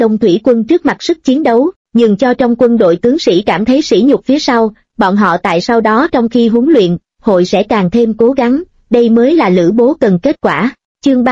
Tông thủy quân trước mặt sức chiến đấu, nhường cho trong quân đội tướng sĩ cảm thấy sỉ nhục phía sau, bọn họ tại sau đó trong khi huấn luyện, hội sẽ càng thêm cố gắng, đây mới là Lữ Bố cần kết quả. Chương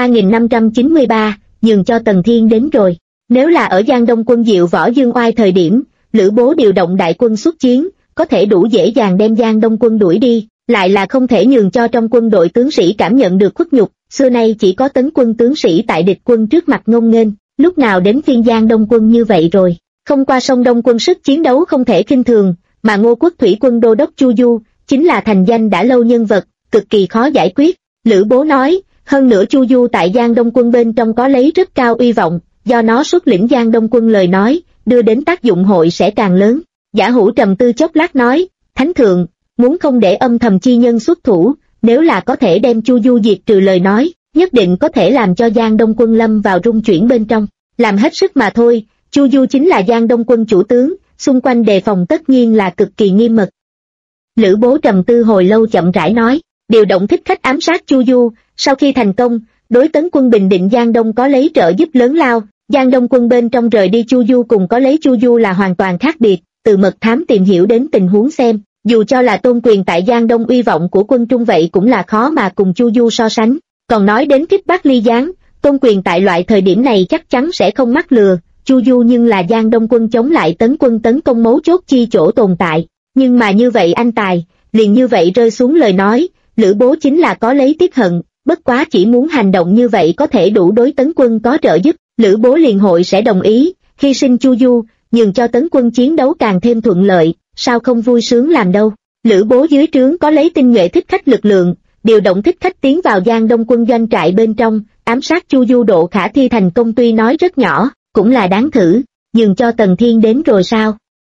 3593, nhường cho Tần Thiên đến rồi. Nếu là ở Giang Đông quân Diệu Võ Dương Oai thời điểm, Lữ Bố điều động đại quân xuất chiến, có thể đủ dễ dàng đem Giang Đông quân đuổi đi, lại là không thể nhường cho trong quân đội tướng sĩ cảm nhận được khuất nhục, xưa nay chỉ có tấn quân tướng sĩ tại địch quân trước mặt ngông nghênh, lúc nào đến phiên Giang Đông quân như vậy rồi. Không qua sông Đông quân sức chiến đấu không thể khinh thường, mà Ngô Quốc thủy quân đô đốc Chu Du, chính là thành danh đã lâu nhân vật, cực kỳ khó giải quyết. Lữ Bố nói, hơn nữa Chu Du tại Giang Đông quân bên trong có lấy rất cao uy vọng, do nó xuất lĩnh Giang Đông quân lời nói, đưa đến tác dụng hội sẽ càng lớn. Giả Hữu trầm tư chốc lát nói, Thánh thượng, muốn không để âm thầm chi nhân xuất thủ, nếu là có thể đem Chu Du diệt trừ lời nói, nhất định có thể làm cho Giang Đông quân lâm vào rung chuyển bên trong, làm hết sức mà thôi. Chu Du chính là Giang Đông quân chủ tướng, xung quanh đề phòng tất nhiên là cực kỳ nghiêm mật. Lữ Bố trầm tư hồi lâu chậm rãi nói, điều động thích khách ám sát Chu Du, sau khi thành công, đối tấn quân bình định Giang Đông có lấy trợ giúp lớn lao. Giang Đông quân bên trong rời đi Chu Du cùng có lấy Chu Du là hoàn toàn khác biệt, từ mật thám tìm hiểu đến tình huống xem, dù cho là Tôn Quyền tại Giang Đông uy vọng của quân Trung vậy cũng là khó mà cùng Chu Du so sánh. Còn nói đến kích bác ly gián, Tôn Quyền tại loại thời điểm này chắc chắn sẽ không mắc lừa, Chu Du nhưng là Giang Đông quân chống lại tấn quân tấn công mấu chốt chi chỗ tồn tại, nhưng mà như vậy anh tài, liền như vậy rơi xuống lời nói, Lữ Bố chính là có lấy tiếc hận, bất quá chỉ muốn hành động như vậy có thể đủ đối tấn quân có trợ giúp, Lữ Bố liền hội sẽ đồng ý, hy sinh Chu Du, nhường cho tấn quân chiến đấu càng thêm thuận lợi, sao không vui sướng làm đâu. Lữ Bố dưới trướng có lấy tinh nhuệ thích khách lực lượng, điều động thích khách tiến vào Giang Đông quân doanh trại bên trong, ám sát Chu Du độ khả thi thành công tuy nói rất nhỏ, cũng là đáng thử, nhường cho Tần Thiên đến rồi sao?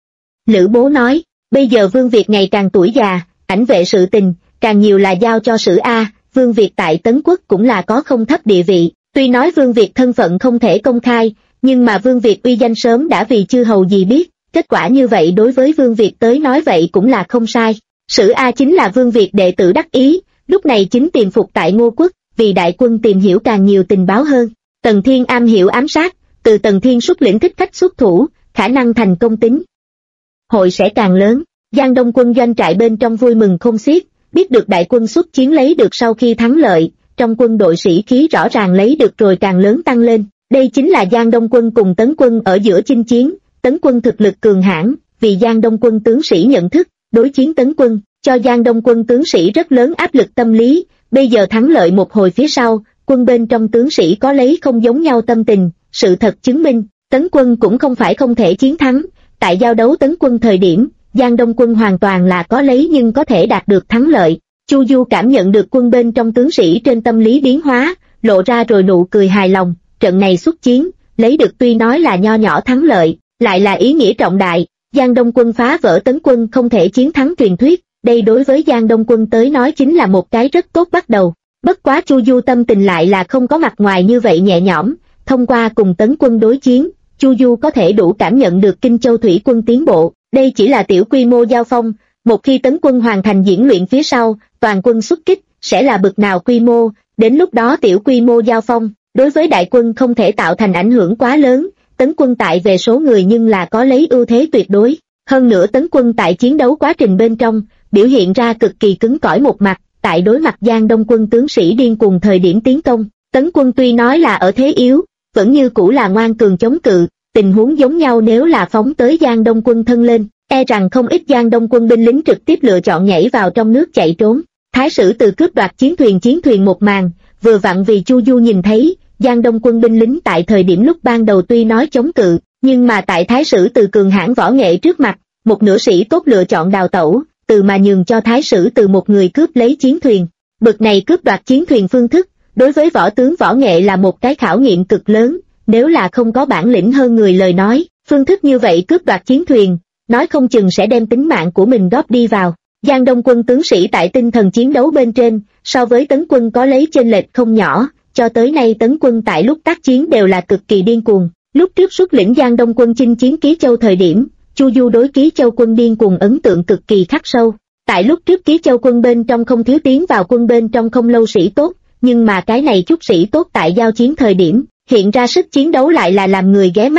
Lữ Bố nói, bây giờ Vương Việt ngày càng tuổi già, ảnh vệ sự tình, càng nhiều là giao cho Sử A, Vương Việt tại Tấn Quốc cũng là có không thấp địa vị, tuy nói Vương Việt thân phận không thể công khai, nhưng mà Vương Việt uy danh sớm đã vì chư hầu gì biết, kết quả như vậy đối với Vương Việt tới nói vậy cũng là không sai. Sử A chính là Vương Việt đệ tử đắc ý, lúc này chính tiềm phục tại Ngô Quốc, vì đại quân tìm hiểu càng nhiều tình báo hơn. Tần Thiên am hiểu ám sát, từ Tần Thiên xuất lĩnh thích khách xuất thủ, khả năng thành công tính hội sẽ càng lớn. Giang Đông quân doanh trại bên trong vui mừng không xiết, biết được đại quân xuất chiến lấy được sau khi thắng lợi, trong quân đội sĩ khí rõ ràng lấy được rồi càng lớn tăng lên. Đây chính là Giang Đông quân cùng Tấn quân ở giữa chinh chiến, Tấn quân thực lực cường hãn, vì Giang Đông quân tướng sĩ nhận thức, đối chiến Tấn quân, cho Giang Đông quân tướng sĩ rất lớn áp lực tâm lý, bây giờ thắng lợi một hồi phía sau, quân bên trong tướng sĩ có lấy không giống nhau tâm tình, sự thật chứng minh, Tấn quân cũng không phải không thể chiến thắng, tại giao đấu Tấn quân thời điểm, Giang Đông quân hoàn toàn là có lấy nhưng có thể đạt được thắng lợi. Chu Du cảm nhận được quân bên trong tướng sĩ trên tâm lý biến hóa, lộ ra rồi nụ cười hài lòng, trận này xuất chiến, lấy được tuy nói là nho nhỏ thắng lợi, lại là ý nghĩa trọng đại, Giang Đông quân phá vỡ Tấn quân không thể chiến thắng truyền thuyết, đây đối với Giang Đông quân tới nói chính là một cái rất tốt bắt đầu. Bất quá Chu Du tâm tình lại là không có mặt ngoài như vậy nhẹ nhõm, thông qua cùng Tấn quân đối chiến, Chu Du có thể đủ cảm nhận được Kinh Châu thủy quân tiến bộ, đây chỉ là tiểu quy mô giao phong, một khi Tấn quân hoàn thành diễn luyện phía sau, toàn quân xuất kích, sẽ là bực nào quy mô, đến lúc đó tiểu quy mô giao phong, đối với đại quân không thể tạo thành ảnh hưởng quá lớn, Tấn quân tại về số người nhưng là có lấy ưu thế tuyệt đối, hơn nữa Tấn quân tại chiến đấu quá trình bên trong, biểu hiện ra cực kỳ cứng cỏi một mặt, tại đối mặt Giang Đông quân tướng sĩ điên cuồng thời điểm tiến công, Tấn quân tuy nói là ở thế yếu, vẫn như cũ là ngoan cường chống cự, tình huống giống nhau nếu là phóng tới Giang Đông quân thân lên, e rằng không ít Giang Đông quân binh lính trực tiếp lựa chọn nhảy vào trong nước chạy trốn. Thái sử từ cướp đoạt chiến thuyền một màn, vừa vặn vì Chu Du nhìn thấy, Giang Đông quân binh lính tại thời điểm lúc ban đầu tuy nói chống cự, nhưng mà tại Thái sử từ cường hãn võ nghệ trước mặt, một nửa sĩ tốt lựa chọn đào tẩu, từ mà nhường cho Thái sử từ một người cướp lấy chiến thuyền. Bực này cướp đoạt chiến thuyền phương thức, đối với võ tướng võ nghệ là một cái khảo nghiệm cực lớn, nếu là không có bản lĩnh hơn người lời nói, phương thức như vậy cướp đoạt chiến thuyền, nói không chừng sẽ đem tính mạng của mình góp đi vào. Giang Đông quân tướng sĩ tại tinh thần chiến đấu bên trên, so với Tấn quân có lấy chênh lệch không nhỏ, cho tới nay Tấn quân tại lúc tác chiến đều là cực kỳ điên cuồng. Lúc trước xuất lĩnh Giang Đông quân chinh chiến Ký Châu thời điểm, Chu Du đối Ký Châu quân điên cuồng ấn tượng cực kỳ khắc sâu. Tại lúc trước Ký Châu quân bên trong không thiếu tiến vào quân bên trong không lâu sĩ tốt, nhưng mà cái này chút sĩ tốt tại giao chiến thời điểm, hiện ra sức chiến đấu lại là làm người ghé mắt,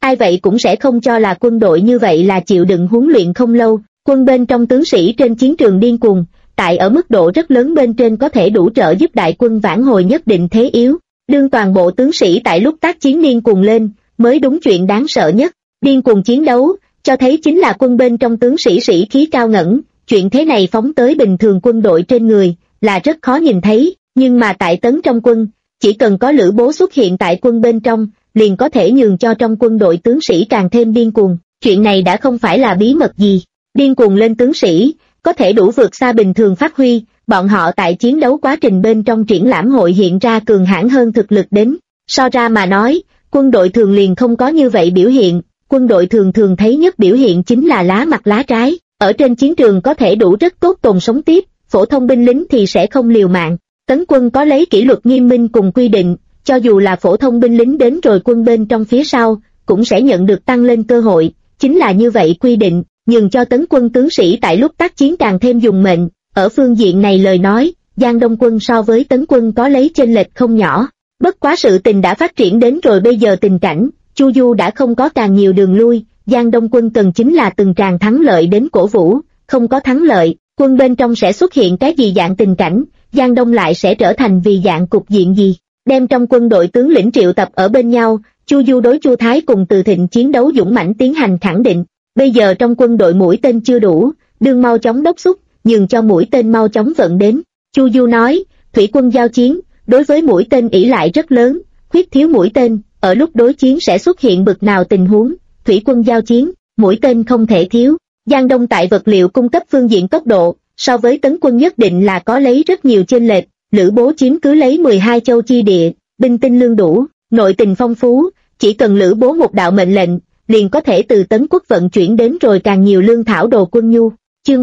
ai vậy cũng sẽ không cho là quân đội như vậy là chịu đựng huấn luyện không lâu. Quân bên trong tướng sĩ trên chiến trường điên cuồng, tại ở mức độ rất lớn bên trên có thể đủ trợ giúp đại quân vãn hồi nhất định thế yếu. Đương toàn bộ tướng sĩ tại lúc tác chiến điên cuồng lên, mới đúng chuyện đáng sợ nhất. Điên cuồng chiến đấu, cho thấy chính là quân bên trong tướng sĩ sĩ khí cao ngẩng, chuyện thế này phóng tới bình thường quân đội trên người, là rất khó nhìn thấy, nhưng mà tại tấn trong quân, chỉ cần có Lữ Bố xuất hiện tại quân bên trong, liền có thể nhường cho trong quân đội tướng sĩ càng thêm điên cuồng, chuyện này đã không phải là bí mật gì. Điên cuồng lên tướng sĩ, có thể đủ vượt xa bình thường phát huy, bọn họ tại chiến đấu quá trình bên trong triển lãm hội hiện ra cường hãn hơn thực lực đến. So ra mà nói, quân đội thường liền không có như vậy biểu hiện, quân đội thường thường thấy nhất biểu hiện chính là lá mặt lá trái, ở trên chiến trường có thể đủ rất tốt tồn sống tiếp, phổ thông binh lính thì sẽ không liều mạng. Tấn quân có lấy kỷ luật nghiêm minh cùng quy định, cho dù là phổ thông binh lính đến rồi quân bên trong phía sau, cũng sẽ nhận được tăng lên cơ hội, chính là như vậy quy định, nhường cho tấn quân tướng sĩ tại lúc tác chiến càng thêm dùng mệnh. Ở phương diện này lời nói, Giang Đông quân so với tấn quân có lấy chênh lệch không nhỏ. Bất quá sự tình đã phát triển đến rồi bây giờ tình cảnh, Chu Du đã không có càng nhiều đường lui, Giang Đông quân cần chính là từng tràng thắng lợi đến cổ vũ, không có thắng lợi, quân bên trong sẽ xuất hiện cái gì dạng tình cảnh, Giang Đông lại sẽ trở thành vì dạng cục diện gì. Đem trong quân đội tướng lĩnh triệu tập ở bên nhau, Chu Du đối Chu Thái cùng Từ Thịnh chiến đấu dũng mãnh tiến hành khẳng định, bây giờ trong quân đội mũi tên chưa đủ, đương mau chóng đốc thúc, nhường cho mũi tên mau chóng vận đến. Chu Du nói, thủy quân giao chiến, đối với mũi tên ỷ lại rất lớn, khuyết thiếu mũi tên, ở lúc đối chiến sẽ xuất hiện bực nào tình huống, thủy quân giao chiến, mũi tên không thể thiếu. Giang Đông tại vật liệu cung cấp phương diện tốc độ, so với tấn quân nhất định là có lấy rất nhiều chênh lệch. Lữ Bố chiếm cứ lấy 12 châu chi địa, binh tinh lương đủ, nội tình phong phú, chỉ cần Lữ Bố một đạo mệnh lệnh, liền có thể từ tấn quốc vận chuyển đến rồi càng nhiều lương thảo đồ quân nhu. Chương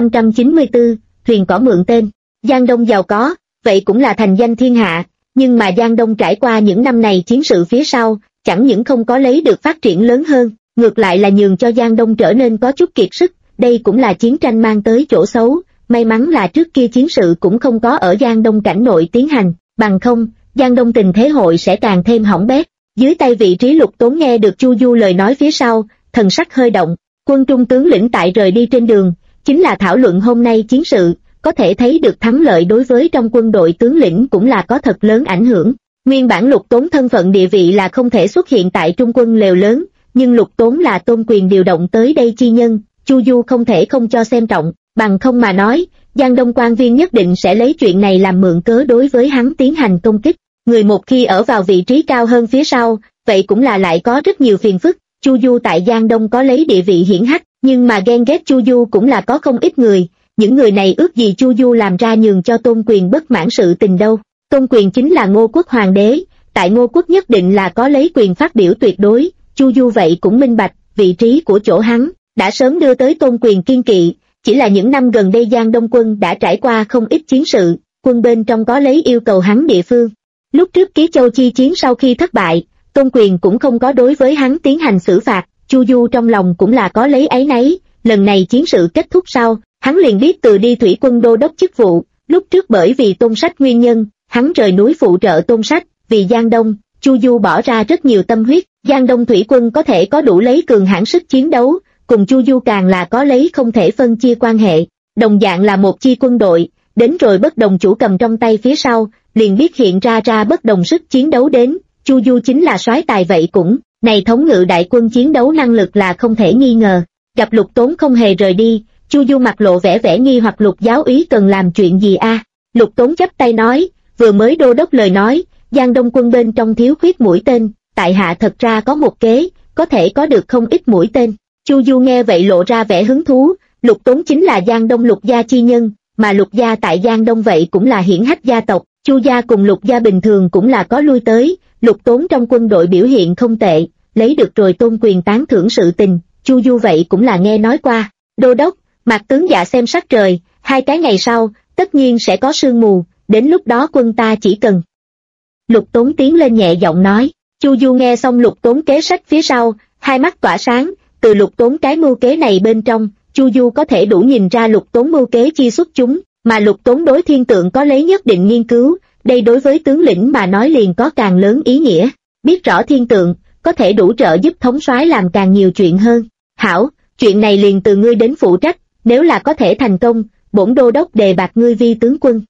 3594, thuyền cỏ mượn tên. Giang Đông giàu có, vậy cũng là thành danh thiên hạ, nhưng mà Giang Đông trải qua những năm này chiến sự phía sau, chẳng những không có lấy được phát triển lớn hơn, ngược lại là nhường cho Giang Đông trở nên có chút kiệt sức, đây cũng là chiến tranh mang tới chỗ xấu. May mắn là trước kia chiến sự cũng không có ở Giang Đông cảnh nội tiến hành, bằng không, Giang Đông tình thế hội sẽ càng thêm hỏng bét. Dưới tay vị trí Lục Tốn nghe được Chu Du lời nói phía sau, thần sắc hơi động, quân trung tướng lĩnh tại rời đi trên đường, chính là thảo luận hôm nay chiến sự, có thể thấy được thắng lợi đối với trong quân đội tướng lĩnh cũng là có thật lớn ảnh hưởng. Nguyên bản Lục Tốn thân phận địa vị là không thể xuất hiện tại trung quân lều lớn, nhưng Lục Tốn là tôn quyền điều động tới đây chi nhân, Chu Du không thể không cho xem trọng. Bằng không mà nói, Giang Đông quan viên nhất định sẽ lấy chuyện này làm mượn cớ đối với hắn tiến hành công kích. Người một khi ở vào vị trí cao hơn phía sau, vậy cũng là lại có rất nhiều phiền phức. Chu Du tại Giang Đông có lấy địa vị hiển hách, nhưng mà ghen ghét Chu Du cũng là có không ít người. Những người này ước gì Chu Du làm ra nhường cho tôn quyền bất mãn sự tình đâu. Tôn quyền chính là Ngô Quốc hoàng đế, tại Ngô Quốc nhất định là có lấy quyền phát biểu tuyệt đối. Chu Du vậy cũng minh bạch, vị trí của chỗ hắn đã sớm đưa tới tôn quyền kiên kỵ. Chỉ là những năm gần đây Giang Đông quân đã trải qua không ít chiến sự, quân bên trong có lấy yêu cầu hắn địa phương. Lúc trước Ký Châu chi chiến sau khi thất bại, tôn quyền cũng không có đối với hắn tiến hành xử phạt, Chu Du trong lòng cũng là có lấy áy náy. Lần này chiến sự kết thúc sau, hắn liền biết từ đi thủy quân đô đốc chức vụ. Lúc trước bởi vì Tôn Sách nguyên nhân, hắn rời núi phụ trợ Tôn Sách, vì Giang Đông, Chu Du bỏ ra rất nhiều tâm huyết. Giang Đông thủy quân có thể có đủ lấy cường hãn sức chiến đấu, cùng Chu Du càng là có lấy không thể phân chia quan hệ. Đồng dạng là một chi quân đội, đến rồi bất đồng chủ cầm trong tay phía sau, liền biết hiện ra bất đồng sức chiến đấu đến. Chu Du chính là soái tài vậy cũng, này thống ngự đại quân chiến đấu năng lực là không thể nghi ngờ. Gặp Lục Tốn không hề rời đi, Chu Du mặt lộ vẻ nghi hoặc Lục giáo úy cần làm chuyện gì a? Lục Tốn chắp tay nói, vừa mới đô đốc lời nói, Giang Đông quân bên trong thiếu khuyết mũi tên, tại hạ thật ra có một kế, có thể có được không ít mũi tên. Chu Du nghe vậy lộ ra vẻ hứng thú, Lục Tốn chính là Giang Đông Lục gia chi nhân, mà Lục gia tại Giang Đông vậy cũng là hiển hách gia tộc, Chu gia cùng Lục gia bình thường cũng là có lui tới. Lục Tốn trong quân đội biểu hiện không tệ, lấy được rồi tôn quyền tán thưởng sự tình, Chu Du vậy cũng là nghe nói qua. Đô đốc, Mạc tướng dạ xem sắc trời, 2 cái ngày sau, tất nhiên sẽ có sương mù, đến lúc đó quân ta chỉ cần. Lục Tốn tiến lên nhẹ giọng nói. Chu Du nghe xong Lục Tốn kế sách phía sau, hai mắt tỏa sáng. Từ Lục Tốn cái mưu kế này bên trong, Chu Du có thể đủ nhìn ra Lục Tốn mưu kế chi xuất chúng, mà Lục Tốn đối thiên tượng có lấy nhất định nghiên cứu, đây đối với tướng lĩnh mà nói liền có càng lớn ý nghĩa. Biết rõ thiên tượng, có thể đủ trợ giúp thống soái làm càng nhiều chuyện hơn. Hảo, chuyện này liền từ ngươi đến phụ trách, nếu là có thể thành công, bổn đô đốc đề bạt ngươi vi tướng quân.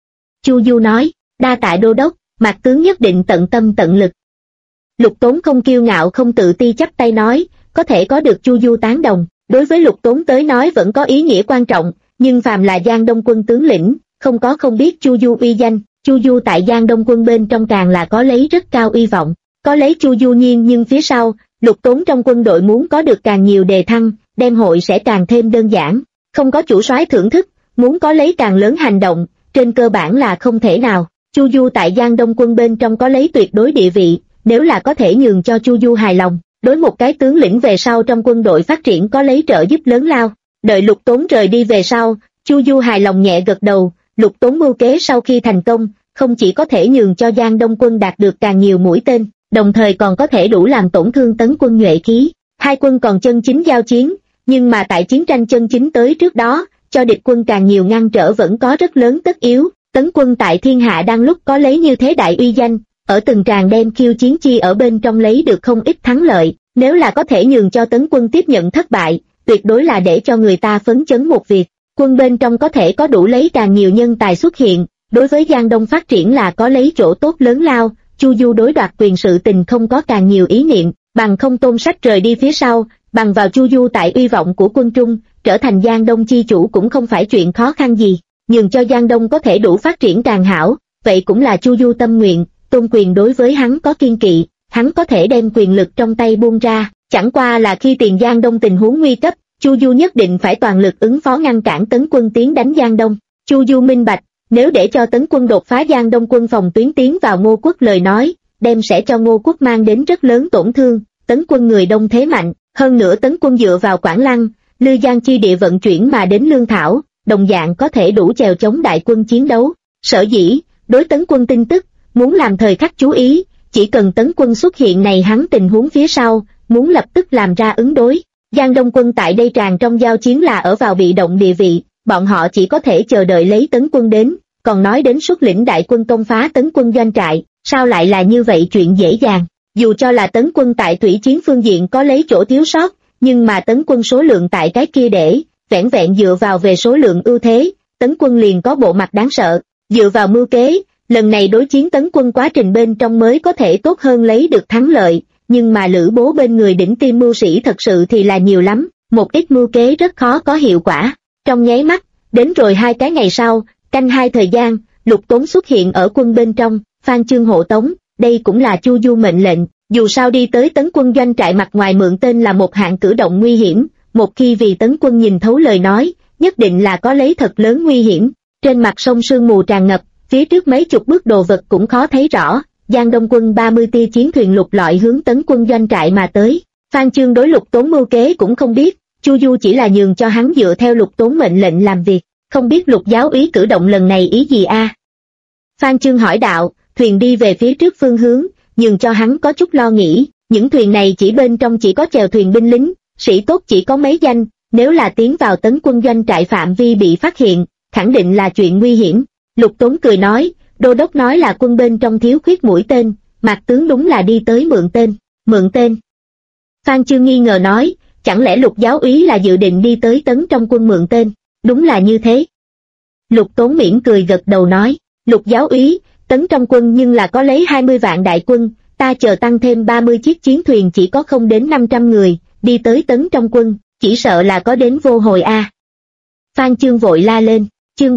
Chu Du nói, đa tạ đô đốc, Mạc tướng nhất định tận tâm tận lực. Lục Tốn không kiêu ngạo không tự ti chắp tay nói, có thể có được Chu Du tán đồng, đối với Lục Tốn tới nói vẫn có ý nghĩa quan trọng, nhưng phàm là Giang Đông quân tướng lĩnh, không có không biết Chu Du uy danh, Chu Du tại Giang Đông quân bên trong càng là có lấy rất cao uy vọng, có lấy Chu Du nhiên nhưng phía sau, Lục Tốn trong quân đội muốn có được càng nhiều đề thăng, đem hội sẽ càng thêm đơn giản, không có chủ soái thưởng thức, muốn có lấy càng lớn hành động, trên cơ bản là không thể nào. Chu Du tại Giang Đông quân bên trong có lấy tuyệt đối địa vị, nếu là có thể nhường cho Chu Du hài lòng, đối một cái tướng lĩnh về sau trong quân đội phát triển có lấy trợ giúp lớn lao. Đợi Lục Tốn rời đi về sau, Chu Du hài lòng nhẹ gật đầu, Lục Tốn mưu kế sau khi thành công, không chỉ có thể nhường cho Giang Đông quân đạt được càng nhiều mũi tên, đồng thời còn có thể đủ làm tổn thương Tấn quân nhuệ khí. Hai quân còn chân chính giao chiến, nhưng mà tại chiến tranh chân chính tới trước đó, cho địch quân càng nhiều ngăn trở vẫn có rất lớn tất yếu. Tấn quân tại thiên hạ đang lúc có lấy như thế đại uy danh, ở từng tràng đem khiêu chiến chi ở bên trong lấy được không ít thắng lợi, nếu là có thể nhường cho Tấn quân tiếp nhận thất bại, tuyệt đối là để cho người ta phấn chấn một việc. Quân bên trong có thể có đủ lấy càng nhiều nhân tài xuất hiện, đối với Giang Đông phát triển là có lấy chỗ tốt lớn lao. Chu Du đối đoạt quyền sự tình không có càng nhiều ý niệm, bằng không Tôn Sách rời đi phía sau, bằng vào Chu Du tại uy vọng của quân Trung, trở thành Giang Đông chi chủ cũng không phải chuyện khó khăn gì, nhường cho Giang Đông có thể đủ phát triển càng hảo, vậy cũng là Chu Du tâm nguyện. Tôn Quyền đối với hắn có kiên kỵ, hắn có thể đem quyền lực trong tay buông ra, chẳng qua là khi tiền Giang Đông tình huống nguy cấp, Chu Du nhất định phải toàn lực ứng phó ngăn cản Tấn quân tiến đánh Giang Đông. Chu Du minh bạch, nếu để cho Tấn quân đột phá Giang Đông quân phòng tuyến tiến vào Ngô Quốc lời nói, đem sẽ cho Ngô Quốc mang đến rất lớn tổn thương. Tấn quân người đông thế mạnh, hơn nữa Tấn quân dựa vào Quảng Lăng, Lư Giang chi địa vận chuyển mà đến lương thảo, đồng dạng có thể đủ chèo chống đại quân chiến đấu. Sở dĩ, đối Tấn quân tin tức, muốn làm thời khắc chú ý, chỉ cần Tấn quân xuất hiện này hắn tình huống phía sau, muốn lập tức làm ra ứng đối. Giang Đông quân tại đây tràn trong giao chiến là ở vào bị động địa vị, bọn họ chỉ có thể chờ đợi lấy Tấn quân đến, còn nói đến xuất lĩnh đại quân công phá Tấn quân doanh trại, sao lại là như vậy chuyện dễ dàng. Dù cho là Tấn quân tại thủy chiến phương diện có lấy chỗ thiếu sót, nhưng mà Tấn quân số lượng tại cái kia để, vẻn vẹn dựa vào về số lượng ưu thế, Tấn quân liền có bộ mặt đáng sợ. Dựa vào mưu kế, lần này đối chiến Tấn quân quá trình bên trong mới có thể tốt hơn lấy được thắng lợi, nhưng mà Lữ Bố bên người đỉnh tiêm mưu sĩ thật sự thì là nhiều lắm, một ít mưu kế rất khó có hiệu quả. Trong nháy mắt, đến rồi 2 cái ngày sau, canh 2 thời gian, Lục Tốn xuất hiện ở quân bên trong, Phan Chương hộ tống, đây cũng là Chu Du mệnh lệnh, dù sao đi tới Tấn quân doanh trại mặt ngoài mượn tên là một hạng cử động nguy hiểm, một khi vì Tấn quân nhìn thấu lời nói, nhất định là có lấy thật lớn nguy hiểm. Trên mặt sông sương mù tràn ngập, phía trước mấy chục bước đồ vật cũng khó thấy rõ, Giang Đông quân 30 tia chiến thuyền lục lọi hướng Tấn quân doanh trại mà tới. Phan Chương đối Lục Tốn mưu kế cũng không biết, Chu Du chỉ là nhường cho hắn dựa theo Lục Tốn mệnh lệnh làm việc, không biết Lục giáo úy cử động lần này ý gì a? Phan Chương hỏi đạo, thuyền đi về phía trước phương hướng, nhường cho hắn có chút lo nghĩ, những thuyền này chỉ bên trong chỉ có chèo thuyền binh lính, sĩ tốt chỉ có mấy danh, nếu là tiến vào Tấn quân doanh trại phạm vi bị phát hiện, khẳng định là chuyện nguy hiểm. Lục Tốn cười nói, đô đốc nói là quân bên trong thiếu khuyết mũi tên, Mạc tướng đúng là đi tới mượn tên. Mượn tên? Phan Chương nghi ngờ nói, chẳng lẽ Lục giáo úy là dự định đi tới Tấn trong quân mượn tên? Đúng là như thế. Lục Tốn mỉm cười gật đầu nói, Lục giáo úy, Tấn trong quân nhưng là có lấy 20 vạn đại quân, ta chờ tăng thêm 30 chiếc chiến thuyền chỉ có không đến 500 người, đi tới Tấn trong quân, chỉ sợ là có đến vô hồi a. Phan Chương vội la lên, chương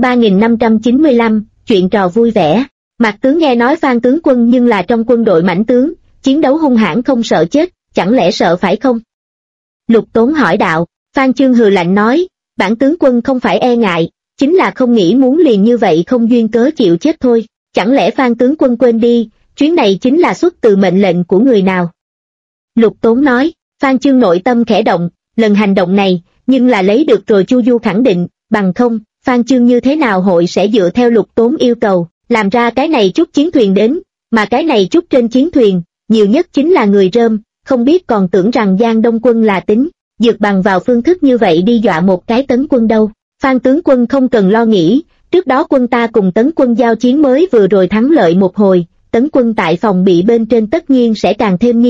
3595, chuyện trò vui vẻ. Mạc tướng nghe nói Phan tướng quân nhưng là trong quân đội mãnh tướng, chiến đấu hung hãn không sợ chết, chẳng lẽ sợ phải không? Lục Tốn hỏi đạo. Phan Chương hừ lạnh nói, bản tướng quân không phải e ngại, chính là không nghĩ muốn liền như vậy không duyên cớ chịu chết thôi. Chẳng lẽ Phan tướng quân quên đi, chuyến này chính là xuất từ mệnh lệnh của người nào? Lục Tốn nói. Phan Chương nội tâm khẽ động, lần hành động này, nhưng là lấy được rồi Chu Du khẳng định, bằng không, Phan Chương như thế nào hội sẽ dựa theo Lục Tốn yêu cầu, làm ra cái này chút chiến thuyền đến, mà cái này chút trên chiến thuyền, nhiều nhất chính là người rơm, không biết còn tưởng rằng Giang Đông quân là tính, dược bằng vào phương thức như vậy đi dọa một cái Tấn quân đâu. Phan tướng quân không cần lo nghĩ, trước đó quân ta cùng Tấn quân giao chiến mới vừa rồi thắng lợi một hồi, Tấn quân tại phòng bị bên trên tất nhiên sẽ càng thêm nghiêm mật,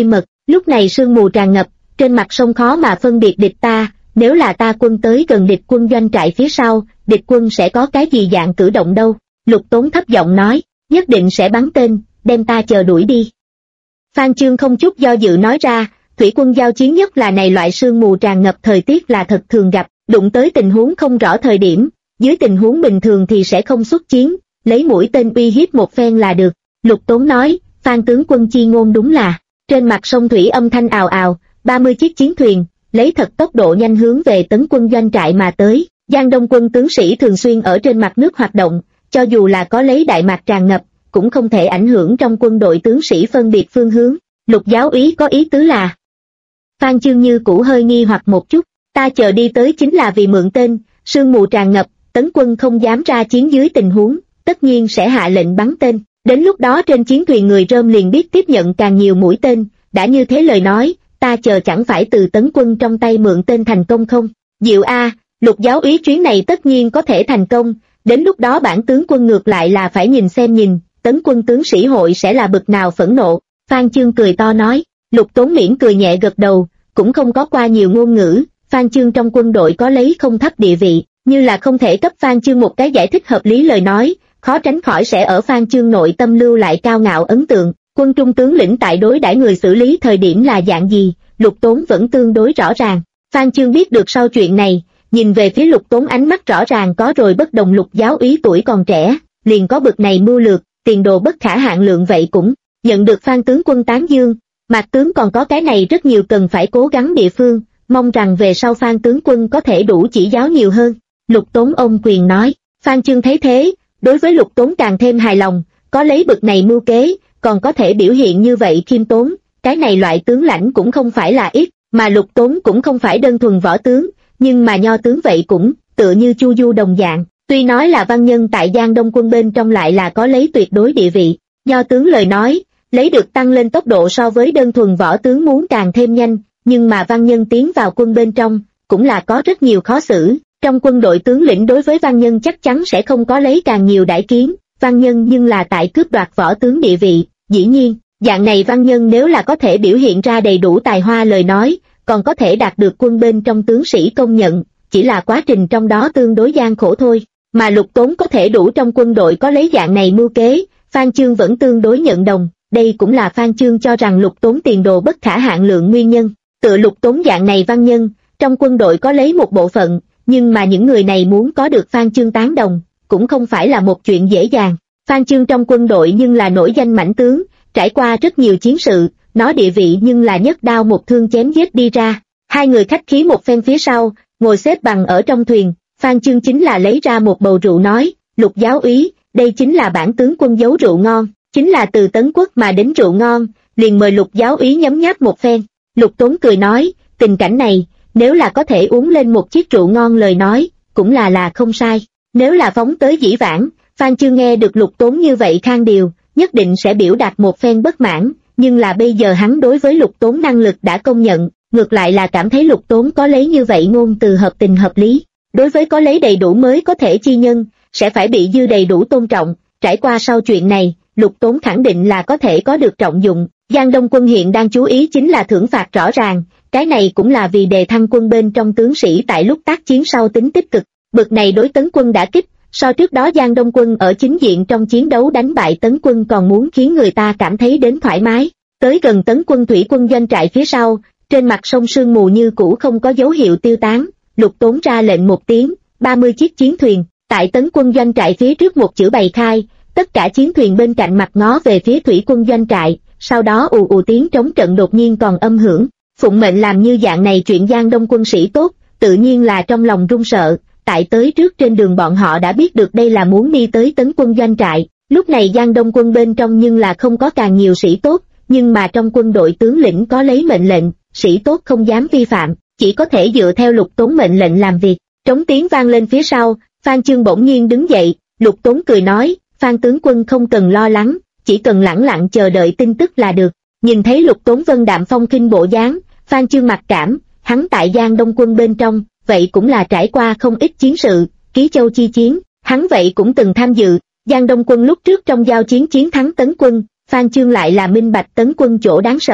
Lúc này sương mù tràn ngập, trên mặt sông khó mà phân biệt địch ta, nếu là ta quân tới gần địch quân doanh trại phía sau, địch quân sẽ có cái gì dạng cử động đâu. Lục Tốn thấp giọng nói, nhất định sẽ bắn tên, đem ta chờ đuổi đi. Phan Chương không chút do dự nói ra, thủy quân giao chiến nhất là này loại sương mù tràn ngập thời tiết là thật thường gặp, đụng tới tình huống không rõ thời điểm, dưới tình huống bình thường thì sẽ không xuất chiến, lấy mũi tên uy hiếp một phen là được. Lục Tốn nói, Phan tướng quân chi ngôn đúng là. Trên mặt sông thủy âm thanh ào ào, 30 chiếc chiến thuyền, lấy thật tốc độ nhanh hướng về tấn quân doanh trại mà tới. Giang Đông quân tướng sĩ thường xuyên ở trên mặt nước hoạt động, cho dù là có lấy đại mạc tràn ngập, cũng không thể ảnh hưởng trong quân đội tướng sĩ phân biệt phương hướng. Lục giáo úy có ý tứ là. Phan Chương như cũ hơi nghi hoặc một chút, ta chờ đi tới chính là vì mượn tên, sương mù tràn ngập, tấn quân không dám ra chiến dưới tình huống, tất nhiên sẽ hạ lệnh bắn tên. Đến lúc đó trên chiến thuyền người Rơm liền biết tiếp nhận càng nhiều mũi tên, đã như thế lời nói, ta chờ chẳng phải từ tấn quân trong tay mượn tên thành công không? Diệu a, Lục giáo úy chuyến này tất nhiên có thể thành công, đến lúc đó bản tướng quân ngược lại là phải nhìn xem nhìn, tấn quân tướng sĩ hội sẽ là bực nào phẫn nộ. Phan Chương cười to nói, Lục Tốn miễn cười nhẹ gật đầu, cũng không có qua nhiều ngôn ngữ. Phan Chương trong quân đội có lấy không thấp địa vị, như là không thể cấp Phan Chương một cái giải thích hợp lý lời nói, khó tránh khỏi sẽ ở Phan Chương nội tâm lưu lại cao ngạo ấn tượng. Quân trung tướng lĩnh tại đối đãi người xử lý thời điểm là dạng gì, Lục Tốn vẫn tương đối rõ ràng. Phan Chương biết được sau chuyện này, nhìn về phía Lục Tốn ánh mắt rõ ràng có rồi bất đồng. Lục giáo úy tuổi còn trẻ, liền có bực này mưu lược, tiền đồ bất khả hạn lượng, vậy cũng nhận được Phan tướng quân tán dương. Mạc tướng còn có cái này rất nhiều cần phải cố gắng địa phương, mong rằng về sau Phan tướng quân có thể đủ chỉ giáo nhiều hơn. Lục Tốn ôm quyền nói. Phan Chương thấy thế, đối với Lục Tốn càng thêm hài lòng, có lấy bực này mưu kế, còn có thể biểu hiện như vậy khiêm tốn, cái này loại tướng lãnh cũng không phải là ít, mà Lục Tốn cũng không phải đơn thuần võ tướng, nhưng mà nho tướng vậy cũng, tựa như Chu Du đồng dạng, tuy nói là văn nhân tại Giang Đông quân bên trong lại là có lấy tuyệt đối địa vị. Nho tướng lời nói, lấy được tăng lên tốc độ so với đơn thuần võ tướng muốn càng thêm nhanh, nhưng mà văn nhân tiến vào quân bên trong, cũng là có rất nhiều khó xử. Trong quân đội tướng lĩnh đối với văn nhân chắc chắn sẽ không có lấy càng nhiều đãi kiến, văn nhân nhưng là tại cướp đoạt võ tướng địa vị. Dĩ nhiên, dạng này văn nhân nếu là có thể biểu hiện ra đầy đủ tài hoa lời nói, còn có thể đạt được quân bên trong tướng sĩ công nhận, chỉ là quá trình trong đó tương đối gian khổ thôi. Mà Lục Tốn có thể đủ trong quân đội có lấy dạng này mưu kế, Phan Chương vẫn tương đối nhận đồng, đây cũng là Phan Chương cho rằng Lục Tốn tiền đồ bất khả hạn lượng nguyên nhân. Tựa Lục Tốn dạng này văn nhân, trong quân đội có lấy một bộ phận, nhưng mà những người này muốn có được Phan Chương tán đồng, cũng không phải là một chuyện dễ dàng. Phan Chương trong quân đội nhưng là nổi danh mãnh tướng, trải qua rất nhiều chiến sự, nó địa vị nhưng là nhất đao một thương chém giết đi ra. Hai người khách khí một phen phía sau, ngồi xếp bằng ở trong thuyền, Phan Chương chính là lấy ra một bầu rượu nói, Lục giáo úy, đây chính là bản tướng quân giấu rượu ngon, chính là từ Tấn Quốc mà đến rượu ngon, liền mời Lục giáo úy nhấm nháp một phen. Lục Tốn cười nói, tình cảnh này, nếu là có thể uống lên một chiếc rượu ngon lời nói, cũng là không sai. Nếu là phóng tới dĩ vãng, Phan Chương nghe được Lục Tốn như vậy khang điều, nhất định sẽ biểu đạt một phen bất mãn, nhưng là bây giờ hắn đối với Lục Tốn năng lực đã công nhận, ngược lại là cảm thấy Lục Tốn có lấy như vậy ngôn từ hợp tình hợp lý. Đối với có lấy đầy đủ mới có thể chi nhân, sẽ phải bị dư đầy đủ tôn trọng, trải qua sau chuyện này, Lục Tốn khẳng định là có thể có được trọng dụng. Giang Đông quân hiện đang chú ý chính là thưởng phạt rõ ràng, cái này cũng là vì đề thăng quân bên trong tướng sĩ tại lúc tác chiến sau tính tích cực. Bực này đối Tấn quân đã kích, so trước đó Giang Đông quân ở chính diện trong chiến đấu đánh bại Tấn quân còn muốn khiến người ta cảm thấy đến thoải mái. Tới gần Tấn quân thủy quân doanh trại phía sau, trên mặt sông sương mù như cũ không có dấu hiệu tiêu tán, Lục Tốn ra lệnh một tiếng, 30 chiếc chiến thuyền, tại Tấn quân doanh trại phía trước một chữ bày khai, tất cả chiến thuyền bên cạnh mặt ngó về phía thủy quân doanh trại, sau đó ù ù tiếng trống trận đột nhiên còn âm hưởng. Phụng mệnh làm như dạng này chuyện Giang Đông quân sĩ tốt, tự nhiên là trong lòng run sợ, tại tới trước trên đường bọn họ đã biết được đây là muốn đi tới Tấn quân doanh trại. Lúc này Giang Đông quân bên trong nhưng là không có càng nhiều sĩ tốt, nhưng mà trong quân đội tướng lĩnh có lấy mệnh lệnh, sĩ tốt không dám vi phạm, chỉ có thể dựa theo Lục Tốn mệnh lệnh làm việc. Trống tiếng vang lên phía sau, Phan Chương bỗng nhiên đứng dậy, Lục Tốn cười nói, Phan tướng quân không cần lo lắng, chỉ cần lẳng lặng chờ đợi tin tức là được. Nhìn thấy Lục Tốn vân đạm phong khinh bộ dáng, Phan Chương mặc cảm, hắn tại Giang Đông quân bên trong, vậy cũng là trải qua không ít chiến sự, Ký Châu chi chiến, hắn vậy cũng từng tham dự. Giang Đông quân lúc trước trong giao chiến chiến thắng Tấn quân, Phan Chương lại là minh bạch Tấn quân chỗ đáng sợ,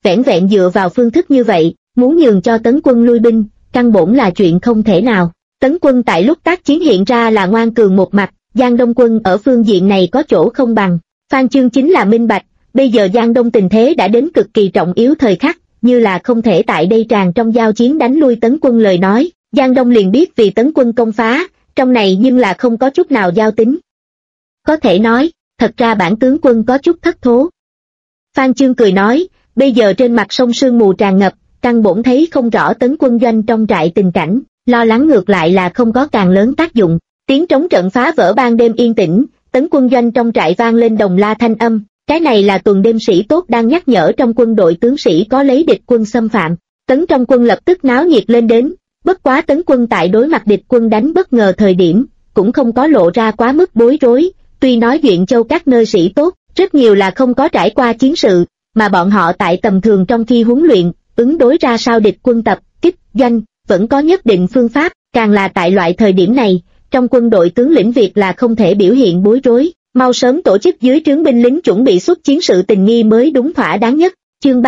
vẻn vẹn dựa vào phương thức như vậy, muốn nhường cho Tấn quân lui binh, căn bổn là chuyện không thể nào. Tấn quân tại lúc tác chiến hiện ra là ngoan cường một mặt, Giang Đông quân ở phương diện này có chỗ không bằng. Phan Chương chính là minh bạch, bây giờ Giang Đông tình thế đã đến cực kỳ trọng yếu thời khắc, như là không thể tại đây tràn trong giao chiến đánh lui Tấn quân lời nói, Giang Đông liền biết vì Tấn quân công phá, trong này nhưng là không có chút nào giao tính. Có thể nói, thật ra bản tướng quân có chút thất thố. Phan Chương cười nói, bây giờ trên mặt sông sương mù tràn ngập, căn bổn thấy không rõ Tấn quân doanh trong trại tình cảnh, lo lắng ngược lại là không có càng lớn tác dụng. Tiếng trống trận phá vỡ ban đêm yên tĩnh, Tấn quân doanh trong trại vang lên đồng la thanh âm, cái này là tuần đêm sĩ tốt đang nhắc nhở trong quân đội tướng sĩ có lấy địch quân xâm phạm. Tấn trong quân lập tức náo nhiệt lên đến, bất quá Tấn quân tại đối mặt địch quân đánh bất ngờ thời điểm, cũng không có lộ ra quá mức bối rối, tuy nói Duyện Châu các nơi sĩ tốt, rất nhiều là không có trải qua chiến sự, mà bọn họ tại tầm thường trong khi huấn luyện, ứng đối ra sao địch quân tập, kích, doanh, vẫn có nhất định phương pháp, càng là tại loại thời điểm này, trong quân đội tướng lĩnh việc là không thể biểu hiện bối rối, mau sớm tổ chức dưới trướng binh lính chuẩn bị xuất chiến sự tình nghi mới đúng thỏa đáng nhất. Chương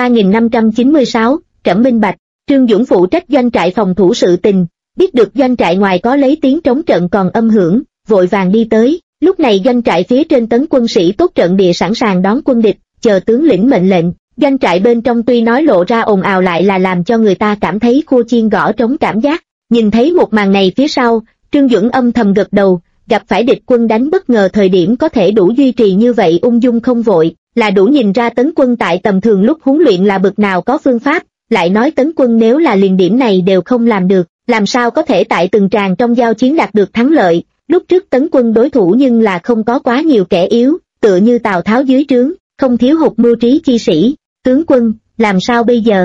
3596, Trẫm minh bạch. Trương Dũng phụ trách doanh trại phòng thủ sự tình, biết được doanh trại ngoài có lấy tiếng trống trận còn âm hưởng, vội vàng đi tới. Lúc này doanh trại phía trên Tấn quân sĩ tốt trận địa sẵn sàng đón quân địch, chờ tướng lĩnh mệnh lệnh. Doanh trại bên trong tuy nói lộ ra ồn ào lại là làm cho người ta cảm thấy khua chiên gõ trống cảm giác. Nhìn thấy một màn này phía sau, Trương Dũng âm thầm gật đầu, gặp phải địch quân đánh bất ngờ thời điểm có thể đủ duy trì như vậy ung dung không vội, là đủ nhìn ra Tấn quân tại tầm thường lúc huấn luyện là bực nào có phương pháp, lại nói Tấn quân nếu là liền điểm này đều không làm được, làm sao có thể tại từng tràng trong giao chiến đạt được thắng lợi. Lúc trước Tấn quân đối thủ nhưng là không có quá nhiều kẻ yếu, tựa như Tào Tháo dưới trướng, không thiếu hụt mưu trí chi sĩ. Tướng quân, làm sao bây giờ?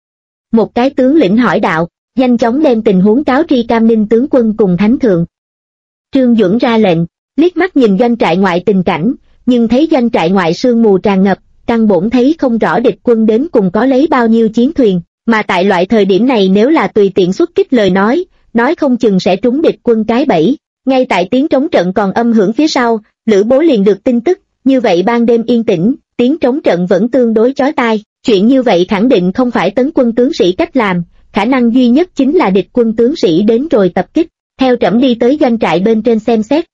Một cái tướng lĩnh hỏi đạo, nhanh chóng đem tình huống cáo tri Cam Ninh tướng quân cùng Thánh Thượng. Trương Duẩn ra lệnh, liếc mắt nhìn doanh trại ngoại tình cảnh, nhưng thấy doanh trại ngoại sương mù tràn ngập, căn bổn thấy không rõ địch quân đến cùng có lấy bao nhiêu chiến thuyền, mà tại loại thời điểm này nếu là tùy tiện xuất kích lời nói không chừng sẽ trúng địch quân cái bẫy. Ngay tại tiếng trống trận còn âm hưởng phía sau, Lữ Bố liền được tin tức, như vậy ban đêm yên tĩnh, tiếng trống trận vẫn tương đối chói tai, chuyện như vậy khẳng định không phải Tấn quân tướng sĩ cách làm, khả năng duy nhất chính là địch quân tướng sĩ đến rồi tập kích, theo trẫm đi tới doanh trại bên trên xem xét.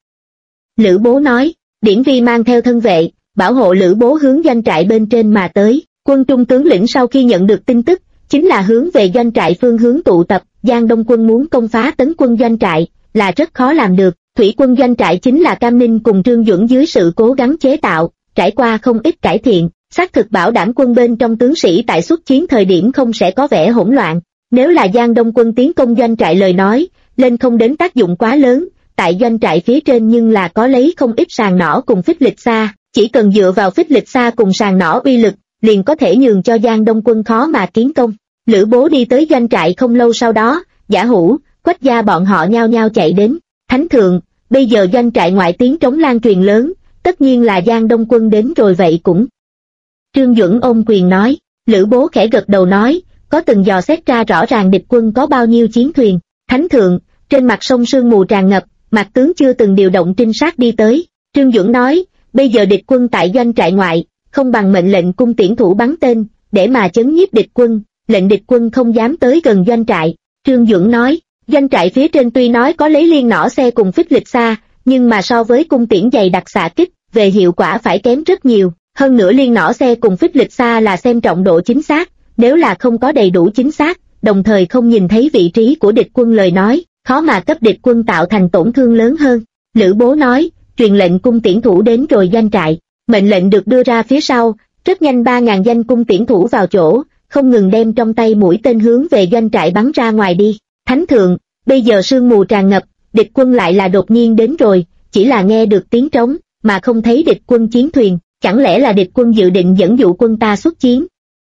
Lữ Bố nói, Điển Vi mang theo thân vệ, bảo hộ Lữ Bố hướng doanh trại bên trên mà tới, quân trung tướng lĩnh sau khi nhận được tin tức, chính là hướng về doanh trại phương hướng tụ tập, Giang Đông quân muốn công phá Tấn quân doanh trại, là rất khó làm được, thủy quân doanh trại chính là Cam Ninh cùng Trương Duẩn dưới sự cố gắng chế tạo, trải qua không ít cải thiện, xác thực bảo đảm quân bên trong tướng sĩ tại xuất chiến thời điểm không sẽ có vẻ hỗn loạn. Nếu là Giang Đông quân tiến công doanh trại lời nói, lên không đến tác dụng quá lớn, tại doanh trại phía trên nhưng là có lấy không ít sàng nỏ cùng phích lịch xa, chỉ cần dựa vào phích lịch xa cùng sàng nỏ uy lực, liền có thể nhường cho Giang Đông quân khó mà kiến công. Lữ Bố đi tới doanh trại không lâu sau đó, Giả Hữu, Quách Gia bọn họ nhao nhao chạy đến. Thánh thượng, bây giờ doanh trại ngoại tiếng trống lan truyền lớn, tất nhiên là Giang Đông quân đến rồi vậy cũng. Trương Duẩn ôm quyền nói, Lữ Bố khẽ gật đầu nói, có từng dò xét ra rõ ràng địch quân có bao nhiêu chiến thuyền. Thánh thượng, trên mặt sông sương mù tràn ngập, mặt tướng chưa từng điều động trinh sát đi tới. Trương Duẩn nói, bây giờ địch quân tại doanh trại ngoại, không bằng mệnh lệnh cung tiễn thủ bắn tên, để mà chấn nhiếp địch quân, lệnh địch quân không dám tới gần doanh trại. Trương Duẩn nói, doanh trại phía trên tuy nói có lấy liên nỏ xe cùng phích lịch xa, nhưng mà so với cung tiễn dày đặc xạ kích, về hiệu quả phải kém rất nhiều. Hơn nữa liên nỏ xe cùng phích lịch xa là xem trọng độ chính xác, nếu là không có đầy đủ chính xác, đồng thời không nhìn thấy vị trí của địch quân lời nói, khó mà cấp địch quân tạo thành tổn thương lớn hơn. Lữ Bố nói, truyền lệnh cung tiễn thủ đến rồi doanh trại. Mệnh lệnh được đưa ra phía sau, rất nhanh 3.000 danh cung tiễn thủ vào chỗ, không ngừng đem trong tay mũi tên hướng về doanh trại bắn ra ngoài đi. Thánh thượng, bây giờ sương mù tràn ngập, địch quân lại là đột nhiên đến rồi, chỉ là nghe được tiếng trống, mà không thấy địch quân chiến thuyền, chẳng lẽ là địch quân dự định dẫn dụ quân ta xuất chiến?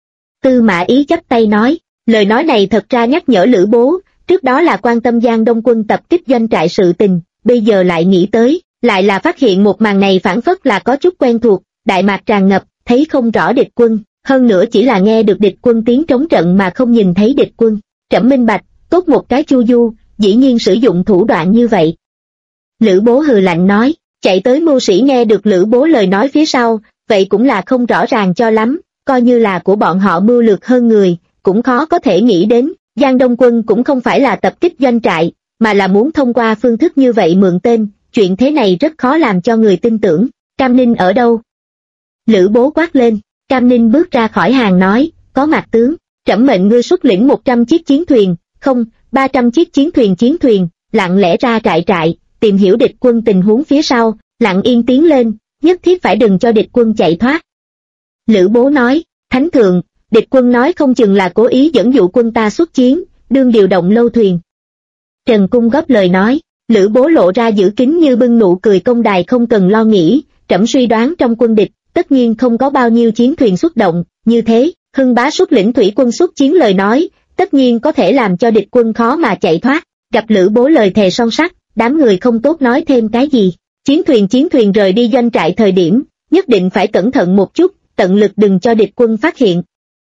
Tư Mã Ý chắp tay nói, lời nói này thật ra nhắc nhở Lữ Bố, trước đó là quan tâm Giang Đông quân tập kích doanh trại sự tình, bây giờ lại nghĩ tới, lại là phát hiện một màn này phản phất là có chút quen thuộc, đại mạc tràn ngập, thấy không rõ địch quân, hơn nữa chỉ là nghe được địch quân tiếng trống trận mà không nhìn thấy địch quân. Trẫm minh bạch, tốt một cái Chu Du, dĩ nhiên sử dụng thủ đoạn như vậy. Lữ Bố hừ lạnh nói, chạy tới mưu sĩ nghe được Lữ Bố lời nói phía sau, vậy cũng là không rõ ràng cho lắm, coi như là của bọn họ mưu lược hơn người, cũng khó có thể nghĩ đến. Giang Đông Quân cũng không phải là tập kích doanh trại, mà là muốn thông qua phương thức như vậy mượn tên, chuyện thế này rất khó làm cho người tin tưởng. Cam Ninh ở đâu? Lữ Bố quát lên. Cam Ninh bước ra khỏi hàng nói, có mặt tướng, trẫm mệnh ngươi xuất lĩnh 100 chiếc chiến thuyền, không, 300 chiếc chiến thuyền, lặng lẽ ra trại, tìm hiểu địch quân tình huống phía sau, lặng yên tiến lên, nhất thiết phải đừng cho địch quân chạy thoát. Lữ Bố nói, Thánh thượng, địch quân nói không chừng là cố ý dẫn dụ quân ta xuất chiến, đương điều động lâu thuyền. Trần Cung góp lời nói. Lữ Bố lộ ra giữ kín như bưng nụ cười công đài, không cần lo nghĩ, trẫm suy đoán trong quân địch, tất nhiên không có bao nhiêu chiến thuyền xuất động, như thế, Hưng bá xuất lĩnh thủy quân xuất chiến lời nói, tất nhiên có thể làm cho địch quân khó mà chạy thoát. Gặp Lữ Bố lời thề son sắt, đám người không tốt nói thêm cái gì. Chiến thuyền rời đi doanh trại thời điểm, nhất định phải cẩn thận một chút, tận lực đừng cho địch quân phát hiện.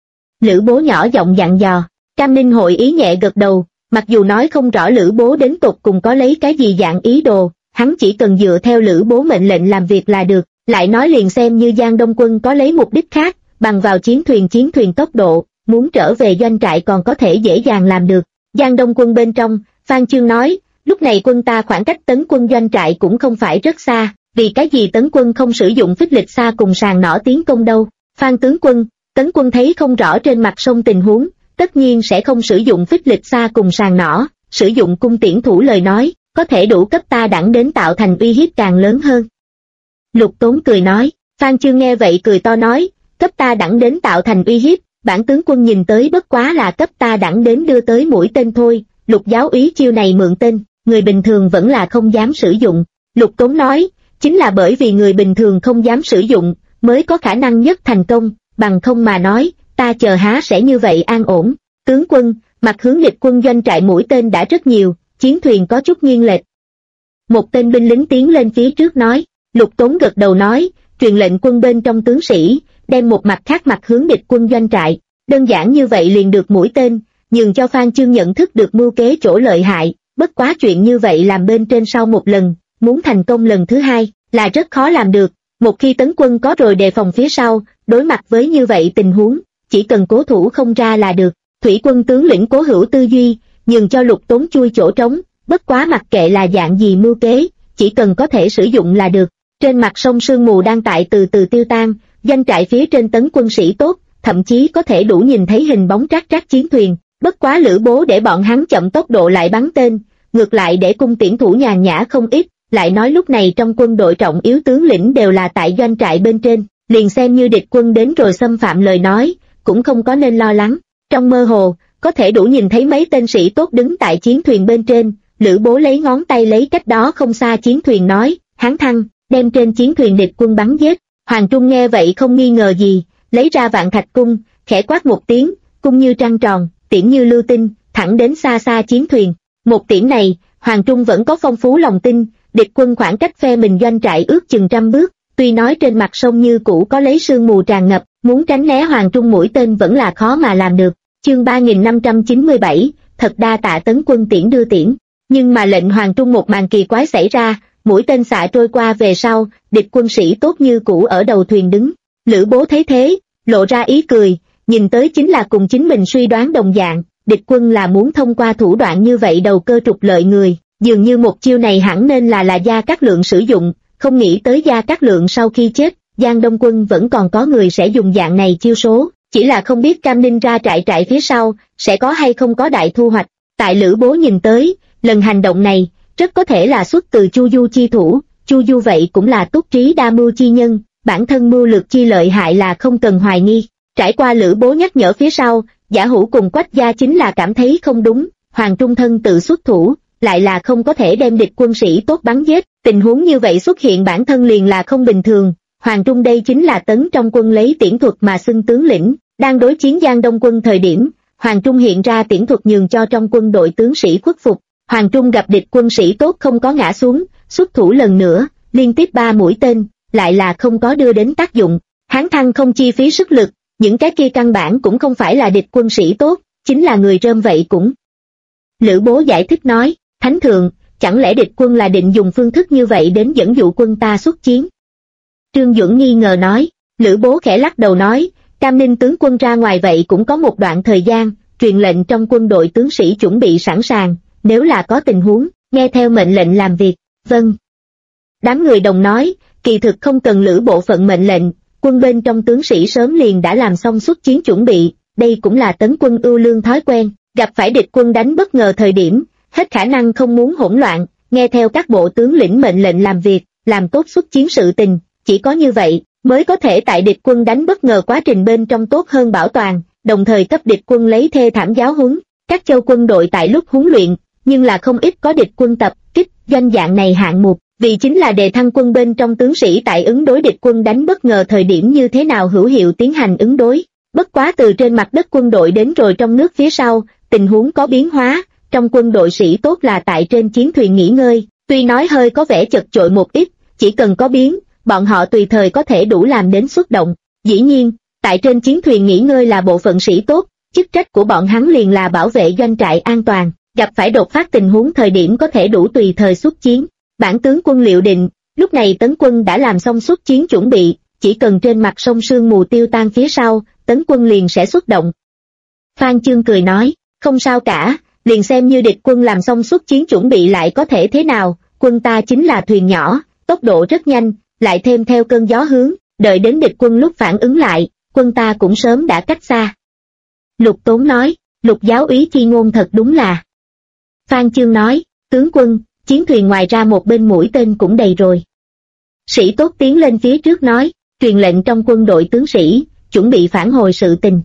Lữ Bố nhỏ giọng dặn dò. Cam Ninh hội ý nhẹ gật đầu, mặc dù nói không rõ Lữ Bố đến tột cùng có lấy cái gì dạng ý đồ, hắn chỉ cần dựa theo Lữ Bố mệnh lệnh làm việc là được. Lại nói liền xem như Giang Đông Quân có lấy mục đích khác, bằng vào chiến thuyền tốc độ, muốn trở về doanh trại còn có thể dễ dàng làm được. Giang Đông Quân bên trong, Phan Chương nói, lúc này quân ta khoảng cách tấn quân doanh trại cũng không phải rất xa, vì cái gì tấn quân không sử dụng phích lịch xa cùng sàng nỏ tiến công đâu? Phan tướng quân, tấn quân thấy không rõ trên mặt sông tình huống, tất nhiên sẽ không sử dụng phích lịch xa cùng sàng nỏ, sử dụng cung tiễn thủ lời nói, có thể đủ cấp ta đẳng đến tạo thành uy hiếp càng lớn hơn. Lục Tốn cười nói. Phan Chương nghe vậy cười to nói, cấp ta đẳng đến tạo thành uy hiếp, bản tướng quân nhìn tới bất quá là cấp ta đẳng đến đưa tới mũi tên thôi. Lục giáo úy chiêu này mượn tên, người bình thường vẫn là không dám sử dụng. Lục Tốn nói, chính là bởi vì người bình thường không dám sử dụng, mới có khả năng nhất thành công, bằng không mà nói, ta chờ há sẽ như vậy an ổn. Tướng quân, mặt hướng địch quân doanh trại mũi tên đã rất nhiều, chiến thuyền có chút nghiêng lệch. Một tên binh lính tiến lên phía trước nói. Lục Tốn gật đầu nói, truyền lệnh quân bên trong tướng sĩ, đem một mặt khác mặt hướng địch quân doanh trại. Đơn giản như vậy liền được mũi tên, nhường cho Phan Chương nhận thức được mưu kế chỗ lợi hại. Bất quá chuyện như vậy làm bên trên sau một lần, muốn thành công lần thứ hai là rất khó làm được. Một khi tấn quân có rồi đề phòng phía sau, đối mặt với như vậy tình huống, chỉ cần cố thủ không ra là được. Thủy quân tướng lĩnh Cố Hữu tư duy, nhường cho Lục Tốn chui chỗ trống, bất quá mặc kệ là dạng gì mưu kế, chỉ cần có thể sử dụng là được. Trên mặt sông sương mù đang tại từ từ tiêu tan, doanh trại phía trên tấn quân sĩ tốt, thậm chí có thể đủ nhìn thấy hình bóng rác chiến thuyền. Bất quá Lữ Bố để bọn hắn chậm tốc độ lại bắn tên, ngược lại để cung tiễn thủ nhàn nhã không ít. Lại nói lúc này trong quân đội trọng yếu tướng lĩnh đều là tại doanh trại bên trên, liền xem như địch quân đến rồi xâm phạm lời nói, cũng không có nên lo lắng. Trong mơ hồ, có thể đủ nhìn thấy mấy tên sĩ tốt đứng tại chiến thuyền bên trên. Lữ Bố lấy ngón tay lấy cách đó không xa chiến thuyền nói, hắn thăng, đem trên chiến thuyền địch quân bắn giết. Hoàng Trung nghe vậy không nghi ngờ gì, lấy ra Vạn Thạch cung, khẽ quát một tiếng, cung như trăng tròn, tiễn như lưu tinh, thẳng đến xa xa chiến thuyền. Một tiễn này, Hoàng Trung vẫn có phong phú lòng tin, địch quân khoảng cách phe mình doanh trại ước chừng 100 bước, tuy nói trên mặt sông như cũ có lấy sương mù tràn ngập, muốn tránh né Hoàng Trung mũi tên vẫn là khó mà làm được. Chương 3597, thật đa tạ tấn quân tiễn đưa tiễn. Nhưng mà lệnh Hoàng Trung một màn kỳ quái xảy ra, mũi tên xạ trôi qua về sau, địch quân sĩ tốt như cũ ở đầu thuyền đứng. Lữ Bố thấy thế, lộ ra ý cười, nhìn tới chính là cùng chính mình suy đoán đồng dạng, địch quân là muốn thông qua thủ đoạn như vậy đầu cơ trục lợi người, dường như một chiêu này hẳn nên là Gia Cát Lượng sử dụng, không nghĩ tới Gia Cát Lượng sau khi chết, Giang Đông Quân vẫn còn có người sẽ dùng dạng này chiêu số, chỉ là không biết Cam Ninh ra trại phía sau, sẽ có hay không có đại thu hoạch. Tại Lữ Bố nhìn tới, lần hành động này, rất có thể là xuất từ Chu Du chi thủ, Chu Du vậy cũng là túc trí đa mưu chi nhân, bản thân mưu lược chi lợi hại là không cần hoài nghi. Trải qua Lữ Bố nhắc nhở phía sau, Giả Hữu cùng Quách Gia chính là cảm thấy không đúng, Hoàng Trung thân tự xuất thủ, lại là không có thể đem địch quân sĩ tốt bắn giết, tình huống như vậy xuất hiện bản thân liền là không bình thường. Hoàng Trung đây chính là tấn trong quân lấy tiễn thuật mà xưng tướng lĩnh, đang đối chiến Giang Đông Quân thời điểm, Hoàng Trung hiện ra tiễn thuật nhường cho trong quân đội tướng sĩ khuất phục. Hoàng Trung gặp địch quân sĩ tốt không có ngã xuống, xuất thủ lần nữa, liên tiếp 3 mũi tên, lại là không có đưa đến tác dụng. Hán thăng không chi phí sức lực, những cái kia căn bản cũng không phải là địch quân sĩ tốt, chính là người rơm vậy cũng. Lữ Bố giải thích nói, Thánh thượng, chẳng lẽ địch quân là định dùng phương thức như vậy đến dẫn dụ quân ta xuất chiến? Trương Duẩn nghi ngờ nói. Lữ Bố khẽ lắc đầu nói, Cam Ninh tướng quân ra ngoài vậy cũng có một đoạn thời gian, truyền lệnh trong quân đội tướng sĩ chuẩn bị sẵn sàng, nếu là có tình huống, nghe theo mệnh lệnh làm việc. Vâng. Đám người đồng nói, kỳ thực không cần Lữ bộ phận mệnh lệnh, quân bên trong tướng sĩ sớm liền đã làm xong xuất chiến chuẩn bị, đây cũng là tấn quân ưu lương thói quen, gặp phải địch quân đánh bất ngờ thời điểm, hết khả năng không muốn hỗn loạn, nghe theo các bộ tướng lĩnh mệnh lệnh làm việc, làm tốt xuất chiến sự tình, chỉ có như vậy, mới có thể tại địch quân đánh bất ngờ quá trình bên trong tốt hơn bảo toàn, đồng thời cấp địch quân lấy thê thảm giáo huấn. Các châu quân đội tại lúc huấn luyện, nhưng là không ít có địch quân tập kích doanh dạng này hạng mục, vì chính là đề thăng quân bên trong tướng sĩ tại ứng đối địch quân đánh bất ngờ thời điểm như thế nào hữu hiệu tiến hành ứng đối. Bất quá từ trên mặt đất quân đội đến rồi trong nước phía sau, tình huống có biến hóa, trong quân đội sĩ tốt là tại trên chiến thuyền nghỉ ngơi, tuy nói hơi có vẻ chật chội một ít, chỉ cần có biến, bọn họ tùy thời có thể đủ làm đến xuất động. Dĩ nhiên, tại trên chiến thuyền nghỉ ngơi là bộ phận sĩ tốt, chức trách của bọn hắn liền là bảo vệ doanh trại an toàn, gặp phải đột phát tình huống thời điểm có thể đủ tùy thời xuất chiến. Bản tướng quân liệu định, lúc này tấn quân đã làm xong xuất chiến chuẩn bị, chỉ cần trên mặt sông sương mù tiêu tan phía sau, tấn quân liền sẽ xuất động. Phan Chương cười nói, không sao cả, liền xem như địch quân làm xong xuất chiến chuẩn bị lại có thể thế nào, quân ta chính là thuyền nhỏ, tốc độ rất nhanh, lại thêm theo cơn gió hướng, đợi đến địch quân lúc phản ứng lại, quân ta cũng sớm đã cách xa. Lục Tốn nói, Lục giáo úy chi ngôn thật đúng là. Phan Chương nói, tướng quân, chiến thuyền ngoài ra một bên mũi tên cũng đầy rồi. Sĩ tốt tiến lên phía trước nói, truyền lệnh trong quân đội tướng sĩ, chuẩn bị phản hồi sự tình.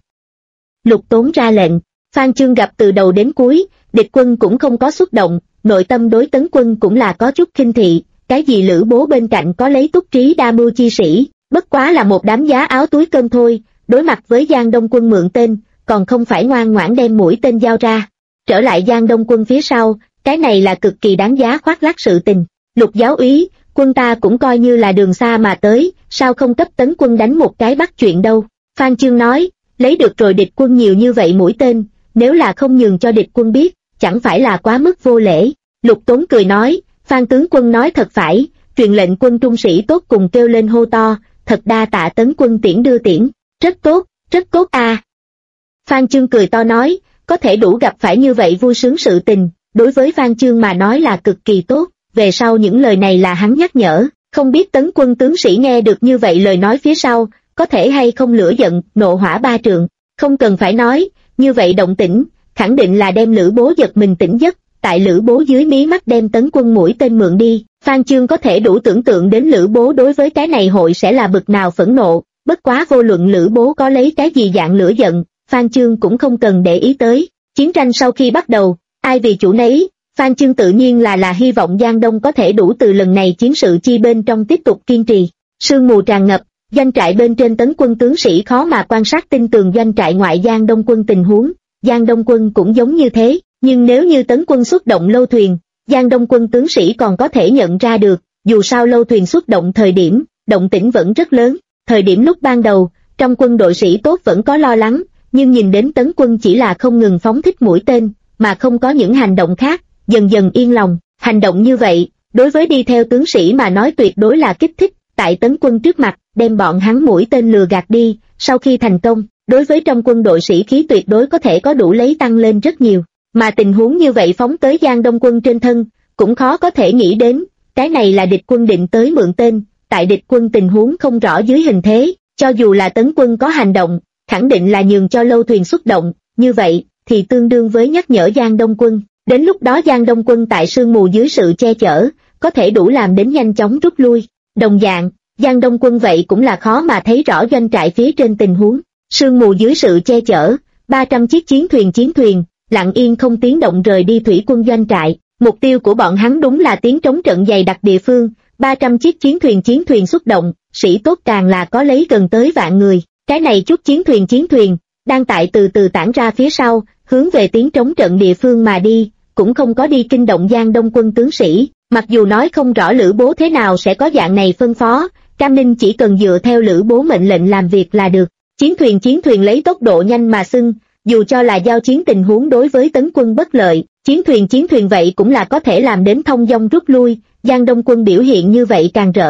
Lục Tốn ra lệnh, Phan Chương gặp từ đầu đến cuối, địch quân cũng không có xuất động, nội tâm đối tấn quân cũng là có chút khinh thị, cái gì Lữ bố bên cạnh có lấy túc trí đa mưu chi sĩ, bất quá là một đám giá áo túi cơm thôi, đối mặt với Giang Đông quân mượn tên, còn không phải ngoan ngoãn đem mũi tên giao ra. Trở lại Giang Đông quân phía sau, cái này là cực kỳ đáng giá khoác lác sự tình. Lục giáo úy, quân ta cũng coi như là đường xa mà tới, sao không cấp tấn quân đánh một cái bắt chuyện đâu. Phan Chương nói, lấy được rồi địch quân nhiều như vậy mũi tên, nếu là không nhường cho địch quân biết, chẳng phải là quá mức vô lễ. Lục Tốn cười nói, Phan tướng quân nói thật phải, truyền lệnh quân trung sĩ tốt cùng kêu lên hô to, thật đa tạ tấn quân tiễn đưa tiễn, rất tốt a. Phan Chương cười to nói, có thể đủ gặp phải như vậy vui sướng sự tình, đối với Phan Chương mà nói là cực kỳ tốt, về sau những lời này là hắn nhắc nhở, không biết tấn quân tướng sĩ nghe được như vậy lời nói phía sau, có thể hay không lửa giận, nộ hỏa ba trượng, không cần phải nói, như vậy động tĩnh, khẳng định là đem Lữ bố giật mình tỉnh giấc, tại Lữ bố dưới mí mắt đem tấn quân mũi tên mượn đi, Phan Chương có thể đủ tưởng tượng đến Lữ bố đối với cái này hội sẽ là bực nào phẫn nộ, bất quá vô luận Lữ bố có lấy cái gì dạng lửa giận, Phan Chương cũng không cần để ý tới. Chiến tranh sau khi bắt đầu, ai vì chủ nấy, Phan Chương tự nhiên là hy vọng Giang Đông có thể đủ từ lần này chiến sự chi bên trong tiếp tục kiên trì. Sương mù tràn ngập, doanh trại bên trên tấn quân tướng sĩ khó mà quan sát tinh tường doanh trại ngoại Giang Đông quân tình huống, Giang Đông quân cũng giống như thế, nhưng nếu như tấn quân xuất động lâu thuyền, Giang Đông quân tướng sĩ còn có thể nhận ra được, dù sao lâu thuyền xuất động thời điểm, động tĩnh vẫn rất lớn, thời điểm lúc ban đầu, trong quân đội sĩ tốt vẫn có lo lắng, nhưng nhìn đến tấn quân chỉ là không ngừng phóng thích mũi tên, mà không có những hành động khác, dần dần yên lòng, hành động như vậy, đối với đi theo tướng sĩ mà nói tuyệt đối là kích thích, tại tấn quân trước mặt, đem bọn hắn mũi tên lừa gạt đi, sau khi thành công, đối với trong quân đội sĩ khí tuyệt đối có thể có đủ lấy tăng lên rất nhiều, mà tình huống như vậy phóng tới Giang Đông quân trên thân, cũng khó có thể nghĩ đến, cái này là địch quân định tới mượn tên, tại địch quân tình huống không rõ dưới hình thế, cho dù là tấn quân có hành động, khẳng định là nhường cho lâu thuyền xuất động, như vậy, thì tương đương với nhắc nhở Giang Đông quân, đến lúc đó Giang Đông quân tại sương mù dưới sự che chở, có thể đủ làm đến nhanh chóng rút lui, đồng dạng, Giang Đông quân vậy cũng là khó mà thấy rõ doanh trại phía trên tình huống, sương mù dưới sự che chở, 300 chiếc chiến thuyền, lặng yên không tiếng động rời đi thủy quân doanh trại, mục tiêu của bọn hắn đúng là tiếng trống trận dày đặc địa phương, 300 chiếc chiến thuyền xuất động, sĩ tốt càng là có lấy gần tới vạn người, cái này chút chiến thuyền, đang tại từ từ tản ra phía sau, hướng về tiếng trống trận địa phương mà đi, cũng không có đi kinh động Giang Đông quân tướng sĩ, mặc dù nói không rõ Lữ bố thế nào sẽ có dạng này phân phó, Cam Ninh chỉ cần dựa theo Lữ bố mệnh lệnh làm việc là được, chiến thuyền lấy tốc độ nhanh mà xưng, dù cho là giao chiến tình huống đối với tấn quân bất lợi, chiến thuyền vậy cũng là có thể làm đến thông dong rút lui, Giang Đông quân biểu hiện như vậy càng rỡ,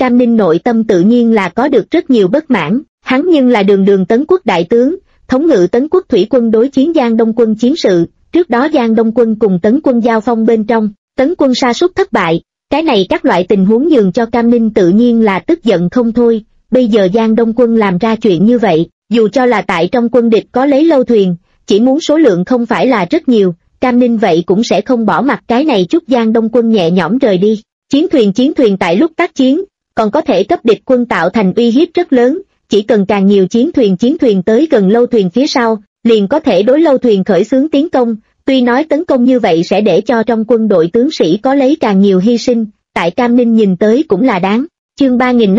Cam Ninh nội tâm tự nhiên là có được rất nhiều bất mãn, hắn nhưng là đường đường Tấn quốc đại tướng, thống ngự Tấn quốc thủy quân đối chiến Giang Đông quân chiến sự, trước đó Giang Đông quân cùng Tấn quân giao phong bên trong, Tấn quân sa sút thất bại, cái này các loại tình huống nhường cho Cam Ninh tự nhiên là tức giận không thôi, bây giờ Giang Đông quân làm ra chuyện như vậy, dù cho là tại trong quân địch có lấy lâu thuyền, chỉ muốn số lượng không phải là rất nhiều, Cam Ninh vậy cũng sẽ không bỏ mặc cái này chút Giang Đông quân nhẹ nhõm rời đi. Chiến thuyền tại lúc tác chiến, còn có thể cấp địch quân tạo thành uy hiếp rất lớn, chỉ cần càng nhiều chiến thuyền tới gần lâu thuyền phía sau, liền có thể đối lâu thuyền khởi xướng tiến công, tuy nói tấn công như vậy sẽ để cho trong quân đội tướng sĩ có lấy càng nhiều hy sinh, tại Cam Ninh nhìn tới cũng là đáng. Chương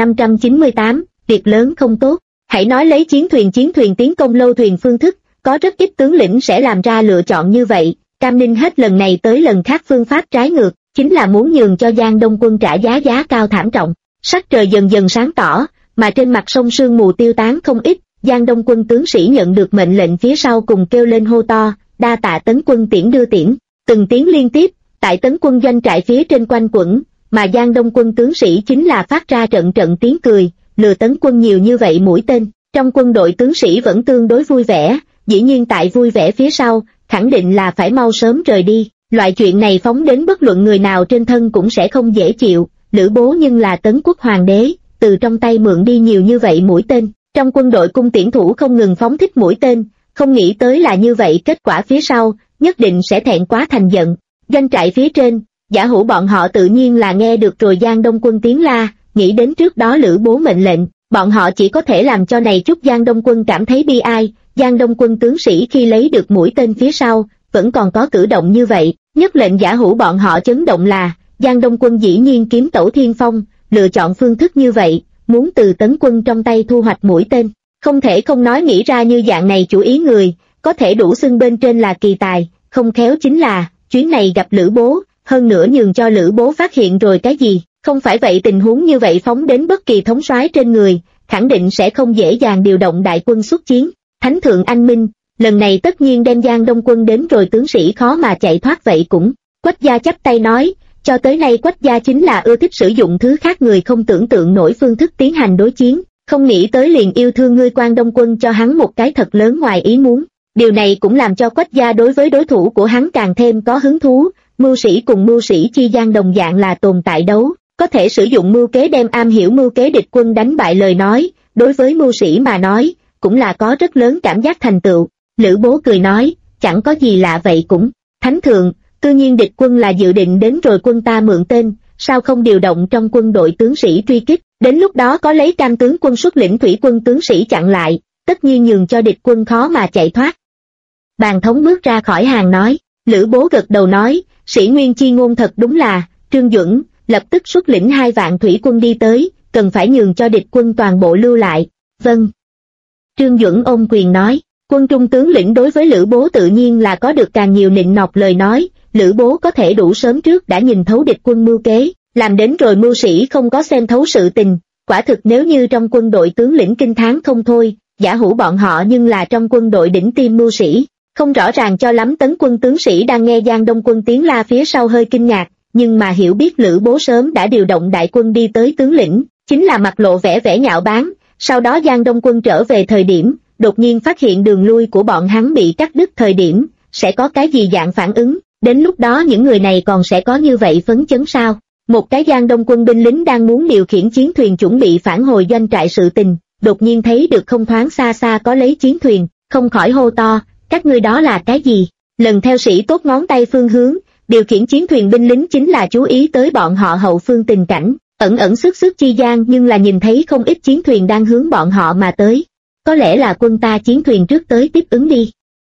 3598, việc lớn không tốt, hãy nói lấy chiến thuyền tiến công lâu thuyền phương thức, có rất ít tướng lĩnh sẽ làm ra lựa chọn như vậy, Cam Ninh hết lần này tới lần khác phương pháp trái ngược, chính là muốn nhường cho Giang Đông quân trả giá cao thảm trọng. Sắc trời dần dần sáng tỏ, mà trên mặt sông sương mù tiêu tán không ít, Giang Đông quân tướng sĩ nhận được mệnh lệnh phía sau cùng kêu lên hô to, đa tạ Tấn quân tiễn đưa tiễn, từng tiếng liên tiếp, tại Tấn quân doanh trại phía trên quanh quẩn, mà Giang Đông quân tướng sĩ chính là phát ra trận tiếng cười, lừa Tấn quân nhiều như vậy mũi tên, trong quân đội tướng sĩ vẫn tương đối vui vẻ, dĩ nhiên tại vui vẻ phía sau, khẳng định là phải mau sớm rời đi, loại chuyện này phóng đến bất luận người nào trên thân cũng sẽ không dễ chịu, Lữ Bố nhưng là Tấn quốc hoàng đế, từ trong tay mượn đi nhiều như vậy mũi tên, trong quân đội cung tiễn thủ không ngừng phóng thích mũi tên, không nghĩ tới là như vậy kết quả phía sau, nhất định sẽ thẹn quá thành giận. Doanh trại phía trên, Giả Hữu bọn họ tự nhiên là nghe được rồi Giang Đông quân tiếng la, nghĩ đến trước đó Lữ Bố mệnh lệnh, bọn họ chỉ có thể làm cho này chút Giang Đông quân cảm thấy bi ai, Giang Đông quân tướng sĩ khi lấy được mũi tên phía sau, vẫn còn có cử động như vậy, nhất lệnh Giả Hữu bọn họ chấn động là, Giang Đông quân dĩ nhiên kiếm tẩu thiên phong, lựa chọn phương thức như vậy, muốn từ Tấn quân trong tay thu hoạch mũi tên, không thể không nói nghĩ ra như dạng này chủ ý người, có thể đủ xưng bên trên là kỳ tài, không khéo chính là, chuyến này gặp Lữ Bố, hơn nữa nhường cho Lữ Bố phát hiện rồi cái gì, không phải vậy tình huống như vậy phóng đến bất kỳ thống soái trên người, khẳng định sẽ không dễ dàng điều động đại quân xuất chiến. Thánh thượng anh minh, lần này tất nhiên đem Giang Đông quân đến rồi tướng sĩ khó mà chạy thoát vậy cũng. Quách gia chắp tay nói, cho tới nay Quách gia chính là ưa thích sử dụng thứ khác người không tưởng tượng nổi phương thức tiến hành đối chiến, không nghĩ tới liền yêu thương ngươi Quan Đông quân cho hắn một cái thật lớn ngoài ý muốn. Điều này cũng làm cho Quách gia đối với đối thủ của hắn càng thêm có hứng thú, mưu sĩ cùng mưu sĩ chi gian đồng dạng là tồn tại đấu, có thể sử dụng mưu kế đem am hiểu mưu kế địch quân đánh bại lời nói, đối với mưu sĩ mà nói, cũng là có rất lớn cảm giác thành tựu. Lữ Bố cười nói, chẳng có gì lạ vậy cũng. Thánh thượng, tự nhiên địch quân là dự định đến rồi quân ta mượn tên, sao không điều động trong quân đội tướng sĩ truy kích, đến lúc đó có lấy Cam tướng quân xuất lĩnh thủy quân tướng sĩ chặn lại, tất nhiên nhường cho địch quân khó mà chạy thoát. Bàn thống bước ra khỏi hàng nói, Lữ Bố gật đầu nói, sĩ nguyên chi ngôn thật đúng là, Trương Duẩn, lập tức xuất lĩnh 2 vạn thủy quân đi tới, cần phải nhường cho địch quân toàn bộ lưu lại. Vâng. Trương Duẩn ôm quyền nói, quân trung tướng lĩnh đối với Lữ Bố tự nhiên là có được càng nhiều nịnh nọt lời nói, Lữ Bố có thể đủ sớm trước đã nhìn thấu địch quân mưu kế, làm đến rồi mưu sĩ không có xem thấu sự tình, quả thực nếu như trong quân đội tướng lĩnh kinh thán không thôi, Giả Hữu bọn họ nhưng là trong quân đội đỉnh tiêm mưu sĩ, không rõ ràng cho lắm. Tấn quân tướng sĩ đang nghe Giang Đông quân tiếng la phía sau hơi kinh ngạc, nhưng mà hiểu biết Lữ Bố sớm đã điều động đại quân đi tới tướng lĩnh, chính là mặt lộ vẻ nhạo báng. Sau đó Giang Đông quân trở về thời điểm, đột nhiên phát hiện đường lui của bọn hắn bị cắt đứt thời điểm, sẽ có cái gì dạng phản ứng, đến lúc đó những người này còn sẽ có như vậy phấn chấn sao? Một cái Giang Đông quân binh lính đang muốn điều khiển chiến thuyền chuẩn bị phản hồi doanh trại sự tình, đột nhiên thấy được không thoáng xa xa có lấy chiến thuyền, không khỏi hô to, các ngươi đó là cái gì? Lần theo sĩ tốt ngón tay phương hướng, điều khiển chiến thuyền binh lính chính là chú ý tới bọn họ hậu phương tình cảnh, ẩn sức chi gian nhưng là nhìn thấy không ít chiến thuyền đang hướng bọn họ mà tới. Có lẽ là quân ta chiến thuyền trước tới tiếp ứng đi.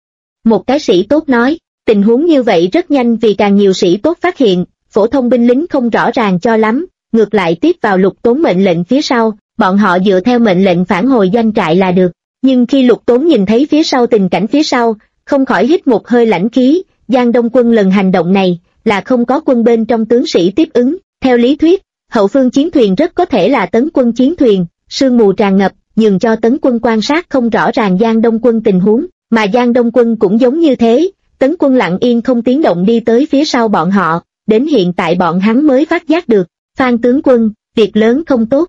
Một cái sĩ tốt nói, tình huống như vậy rất nhanh vì càng nhiều sĩ tốt phát hiện, phổ thông binh lính không rõ ràng cho lắm, ngược lại tiếp vào Lục Tốn mệnh lệnh phía sau, bọn họ dựa theo mệnh lệnh phản hồi doanh trại là được. Nhưng khi Lục Tốn nhìn thấy phía sau tình cảnh phía sau, không khỏi hít một hơi lãnh khí, Giang Đông quân lần hành động này là không có quân bên trong tướng sĩ tiếp ứng, theo lý thuyết, hậu phương chiến thuyền rất có thể là Tấn quân chiến thuyền, sương mù tràn ngập, nhường cho Tấn quân quan sát không rõ ràng Giang Đông quân tình huống, mà Giang Đông quân cũng giống như thế, Tấn quân lặng yên không tiếng động đi tới phía sau bọn họ, đến hiện tại bọn hắn mới phát giác được, Phan tướng quân, việc lớn không tốt.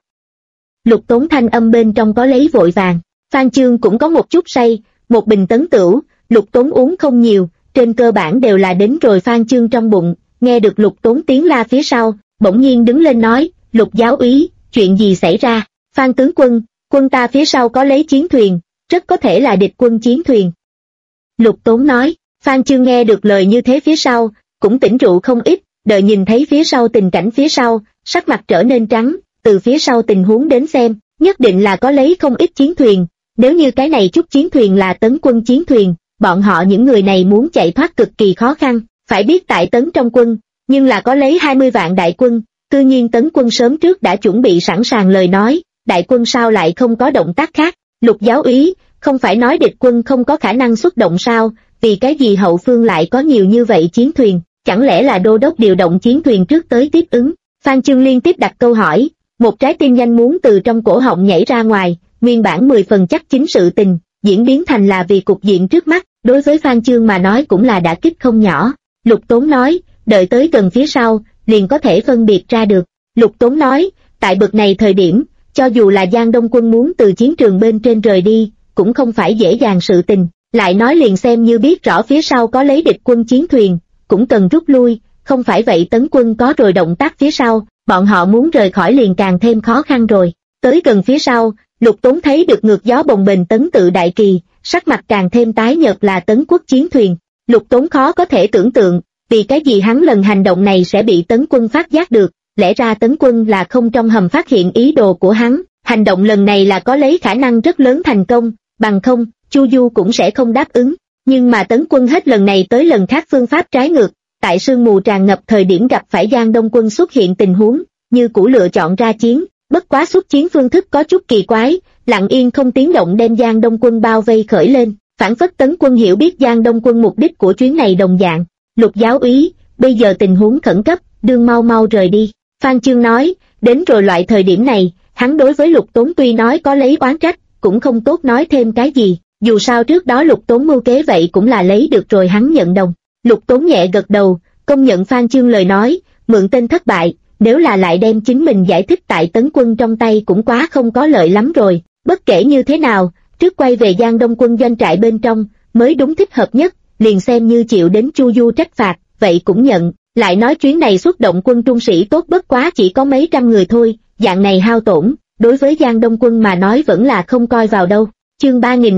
Lục Tốn thanh âm bên trong có lấy vội vàng, Phan Chương cũng có một chút say, một bình tấn tửu, Lục Tốn uống không nhiều, trên cơ bản đều là đến rồi Phan Chương trong bụng, nghe được Lục Tốn tiếng la phía sau, bỗng nhiên đứng lên nói, Lục giáo úy, chuyện gì xảy ra? Phan tướng quân, quân ta phía sau có lấy chiến thuyền, rất có thể là địch quân chiến thuyền. Lục Tốn nói, Phan Chương nghe được lời như thế phía sau, cũng tỉnh rượu không ít, đợi nhìn thấy phía sau tình cảnh phía sau, sắc mặt trở nên trắng, từ phía sau tình huống đến xem, nhất định là có lấy không ít chiến thuyền, nếu như cái này chút chiến thuyền là tấn quân chiến thuyền, bọn họ những người này muốn chạy thoát cực kỳ khó khăn, phải biết tại tấn trong quân, nhưng là có lấy 20 vạn đại quân, tự nhiên tấn quân sớm trước đã chuẩn bị sẵn sàng lời nói, đại quân sao lại không có động tác khác, Lục giáo úy, không phải nói địch quân không có khả năng xuất động sao, vì cái gì hậu phương lại có nhiều như vậy chiến thuyền, chẳng lẽ là đô đốc điều động chiến thuyền trước tới tiếp ứng? Phan Chương liên tiếp đặt câu hỏi, một trái tim nhanh muốn từ trong cổ họng nhảy ra ngoài, nguyên bản 10 phần chắc chính sự tình, diễn biến thành là vì cục diện trước mắt, đối với Phan Chương mà nói cũng là đả kích không nhỏ. Lục Tốn nói, đợi tới gần phía sau, liền có thể phân biệt ra được. Lục Tốn nói, tại bực này thời điểm, cho dù là Giang Đông quân muốn từ chiến trường bên trên rời đi, cũng không phải dễ dàng sự tình, lại nói liền xem như biết rõ phía sau có lấy địch quân chiến thuyền, cũng cần rút lui, không phải vậy tấn quân có rồi động tác phía sau, bọn họ muốn rời khỏi liền càng thêm khó khăn rồi. Tới gần phía sau, Lục Tốn thấy được ngược gió bồng bềnh tấn tự đại kỳ, sắc mặt càng thêm tái nhợt là tấn quốc chiến thuyền. Lục Tốn khó có thể tưởng tượng, vì cái gì hắn lần hành động này sẽ bị tấn quân phát giác được, lẽ ra tấn quân là không trong hầm phát hiện ý đồ của hắn, hành động lần này là có lấy khả năng rất lớn thành công, bằng không, Chu Du cũng sẽ không đáp ứng. Nhưng mà tấn quân hết lần này tới lần khác phương pháp trái ngược, tại sương mù tràn ngập thời điểm gặp phải Giang Đông quân xuất hiện tình huống, như cũ lựa chọn ra chiến, bất quá xuất chiến phương thức có chút kỳ quái, lặng yên không tiếng động đem Giang Đông quân bao vây khởi lên, phản phất tấn quân hiểu biết Giang Đông quân mục đích của chuyến này đồng dạng. Lục giáo úy, bây giờ tình huống khẩn cấp, đương mau mau rời đi. Phan Chương nói, đến rồi loại thời điểm này, hắn đối với Lục Tốn tuy nói có lấy oán trách, cũng không tốt nói thêm cái gì, dù sao trước đó Lục Tốn mưu kế vậy cũng là lấy được rồi hắn nhận đồng. Lục Tốn nhẹ gật đầu, công nhận Phan Chương lời nói, mượn tên thất bại, nếu là lại đem chính mình giải thích tại tấn quân trong tay cũng quá không có lợi lắm rồi, bất kể như thế nào, trước quay về Giang Đông quân doanh trại bên trong, mới đúng thích hợp nhất, liền xem như chịu đến Chu Du trách phạt, vậy cũng nhận, lại nói chuyến này xuất động quân trung sĩ tốt bất quá chỉ có mấy trăm người thôi, dạng này hao tổn, đối với Giang Đông quân mà nói vẫn là không coi vào đâu. Chương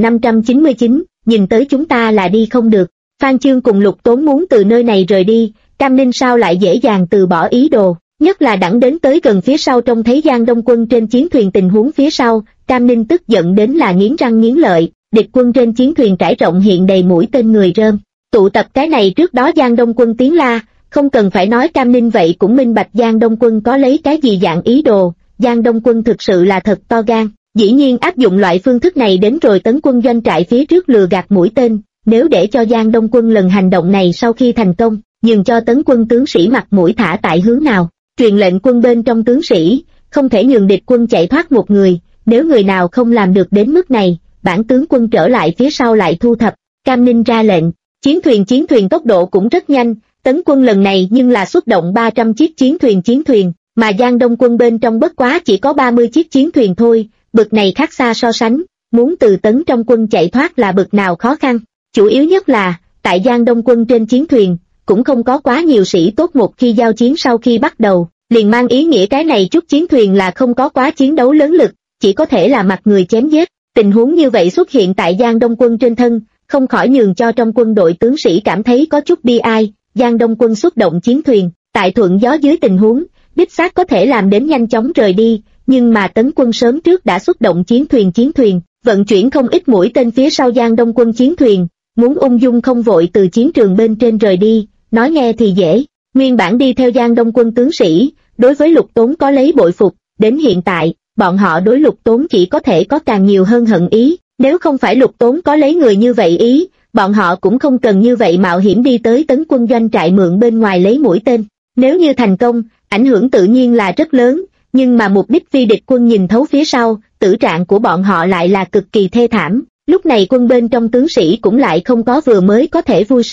3599, nhìn tới chúng ta là đi không được. Phan Chương cùng Lục Tốn muốn từ nơi này rời đi, Cam Ninh sao lại dễ dàng từ bỏ ý đồ, nhất là đẳng đến tới gần phía sau trông thấy Giang Đông quân trên chiến thuyền tình huống phía sau, Cam Ninh tức giận đến là nghiến răng nghiến lợi, địch quân trên chiến thuyền trải rộng hiện đầy mũi tên người rơm, tụ tập cái này trước đó Giang Đông quân tiếng la, không cần phải nói Cam Ninh vậy cũng minh bạch Giang Đông quân có lấy cái gì dạng ý đồ, Giang Đông quân thực sự là thật to gan, dĩ nhiên áp dụng loại phương thức này đến rồi tấn quân doanh trại phía trước lừa gạt mũi tên, nếu để cho Giang Đông quân lần hành động này sau khi thành công, nhường cho tấn quân tướng sĩ mặt mũi thả tại hướng nào, truyền lệnh quân bên trong tướng sĩ, không thể nhường địch quân chạy thoát một người, nếu người nào không làm được đến mức này, bản tướng quân trở lại phía sau lại thu thập. Cam Ninh ra lệnh, chiến thuyền tốc độ cũng rất nhanh, tấn quân lần này nhưng là xuất động 300 chiếc chiến thuyền, mà Giang Đông quân bên trong bất quá chỉ có 30 chiếc chiến thuyền thôi, bực này khác xa so sánh, muốn từ tấn trong quân chạy thoát là bực nào khó khăn, chủ yếu nhất là, tại Giang Đông quân trên chiến thuyền, cũng không có quá nhiều sĩ tốt một khi giao chiến sau khi bắt đầu, liền mang ý nghĩa cái này chút chiến thuyền là không có quá chiến đấu lớn lực, chỉ có thể là mặt người chém giết, tình huống như vậy xuất hiện tại Giang Đông quân trên thân, không khỏi nhường cho trong quân đội tướng sĩ cảm thấy có chút bi ai, Giang Đông quân xuất động chiến thuyền, tại thuận gió dưới tình huống, đích xác có thể làm đến nhanh chóng rời đi, nhưng mà tấn quân sớm trước đã xuất động chiến thuyền, vận chuyển không ít mũi tên phía sau Giang Đông quân chiến thuyền, muốn ung dung không vội từ chiến trường bên trên rời đi, nói nghe thì dễ, nguyên bản đi theo Giang Đông quân tướng sĩ, đối với Lục Tốn có lấy bội phục, đến hiện tại, bọn họ đối Lục Tốn chỉ có thể có càng nhiều hơn hận ý, nếu không phải Lục Tốn có lấy người như vậy ý, bọn họ cũng không cần như vậy mạo hiểm đi tới tấn quân doanh trại mượn bên ngoài lấy mũi tên, nếu như thành công, ảnh hưởng tự nhiên là rất lớn, nhưng mà mục đích phi địch quân nhìn thấu phía sau, tử trạng của bọn họ lại là cực kỳ thê thảm, lúc này quân bên trong tướng sĩ cũng lại không có vừa mới có thể vui sướng,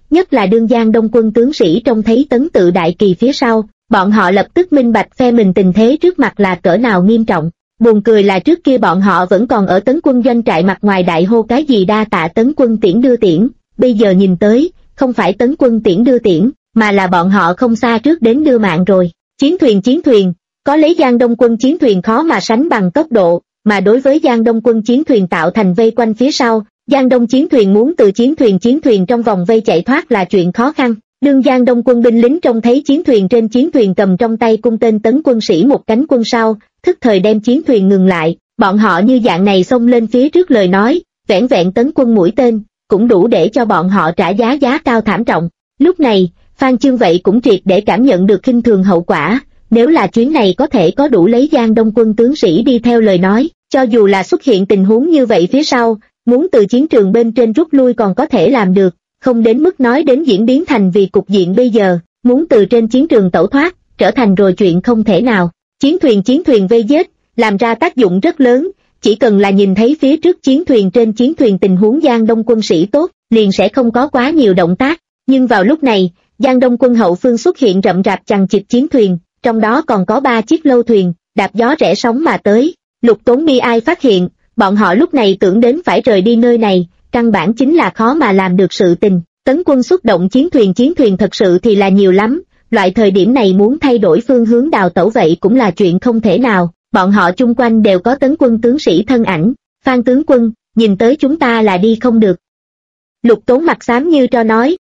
nhất là đương Giang Đông quân tướng sĩ trông thấy Tấn Tự Đại Kỳ phía sau, bọn họ lập tức minh bạch phe mình tình thế trước mặt là cỡ nào nghiêm trọng. Buồn cười là trước kia bọn họ vẫn còn ở Tấn quân doanh trại mặt ngoài đại hô cái gì đa tạ Tấn quân tiễn đưa tiễn, bây giờ nhìn tới, không phải Tấn quân tiễn đưa tiễn, mà là bọn họ không xa trước đến đưa mạng rồi. Chiến thuyền, có lấy Giang Đông quân chiến thuyền khó mà sánh bằng tốc độ, mà đối với Giang Đông quân chiến thuyền tạo thành vây quanh phía sau, Giang Đông chiến thuyền muốn từ chiến thuyền trong vòng vây chạy thoát là chuyện khó khăn. Đương Giang Đông quân binh lính trông thấy chiến thuyền cầm trong tay cung tên Tấn quân sĩ một cánh quân sau, thức thời đem chiến thuyền ngừng lại, bọn họ như dạng này xông lên phía trước lời nói, vẻn vẹn Tấn quân mũi tên, cũng đủ để cho bọn họ trả giá cao thảm trọng. Lúc này, Phan Chương vậy cũng triệt để cảm nhận được khinh thường hậu quả, nếu là chuyến này có thể có đủ lấy Giang Đông quân tướng sĩ đi theo lời nói, cho dù là xuất hiện tình huống như vậy phía sau, muốn từ chiến trường bên trên rút lui còn có thể làm được, không đến mức nói đến diễn biến thành vì cục diện bây giờ, muốn từ trên chiến trường tẩu thoát, trở thành rồi chuyện không thể nào. Chiến thuyền vây giết, làm ra tác dụng rất lớn, chỉ cần là nhìn thấy phía trước trên chiến thuyền tình huống Giang Đông quân sĩ tốt, liền sẽ không có quá nhiều động tác, nhưng vào lúc này, Giang Đông quân hậu phương xuất hiện rậm rạp chằng chịt chiến thuyền, trong đó còn có 3 chiếc lâu thuyền, đạp gió rẽ sóng mà tới. Lục Tốn bi ai phát hiện, bọn họ lúc này tưởng đến phải rời đi nơi này, căn bản chính là khó mà làm được sự tình. Tấn quân xuất động chiến thuyền thật sự thì là nhiều lắm, loại thời điểm này muốn thay đổi phương hướng đào tẩu vậy cũng là chuyện không thể nào, bọn họ chung quanh đều có Tấn quân tướng sĩ thân ảnh. Phan tướng quân, nhìn tới chúng ta là đi không được. Lục Tốn mặt xám như tro nói,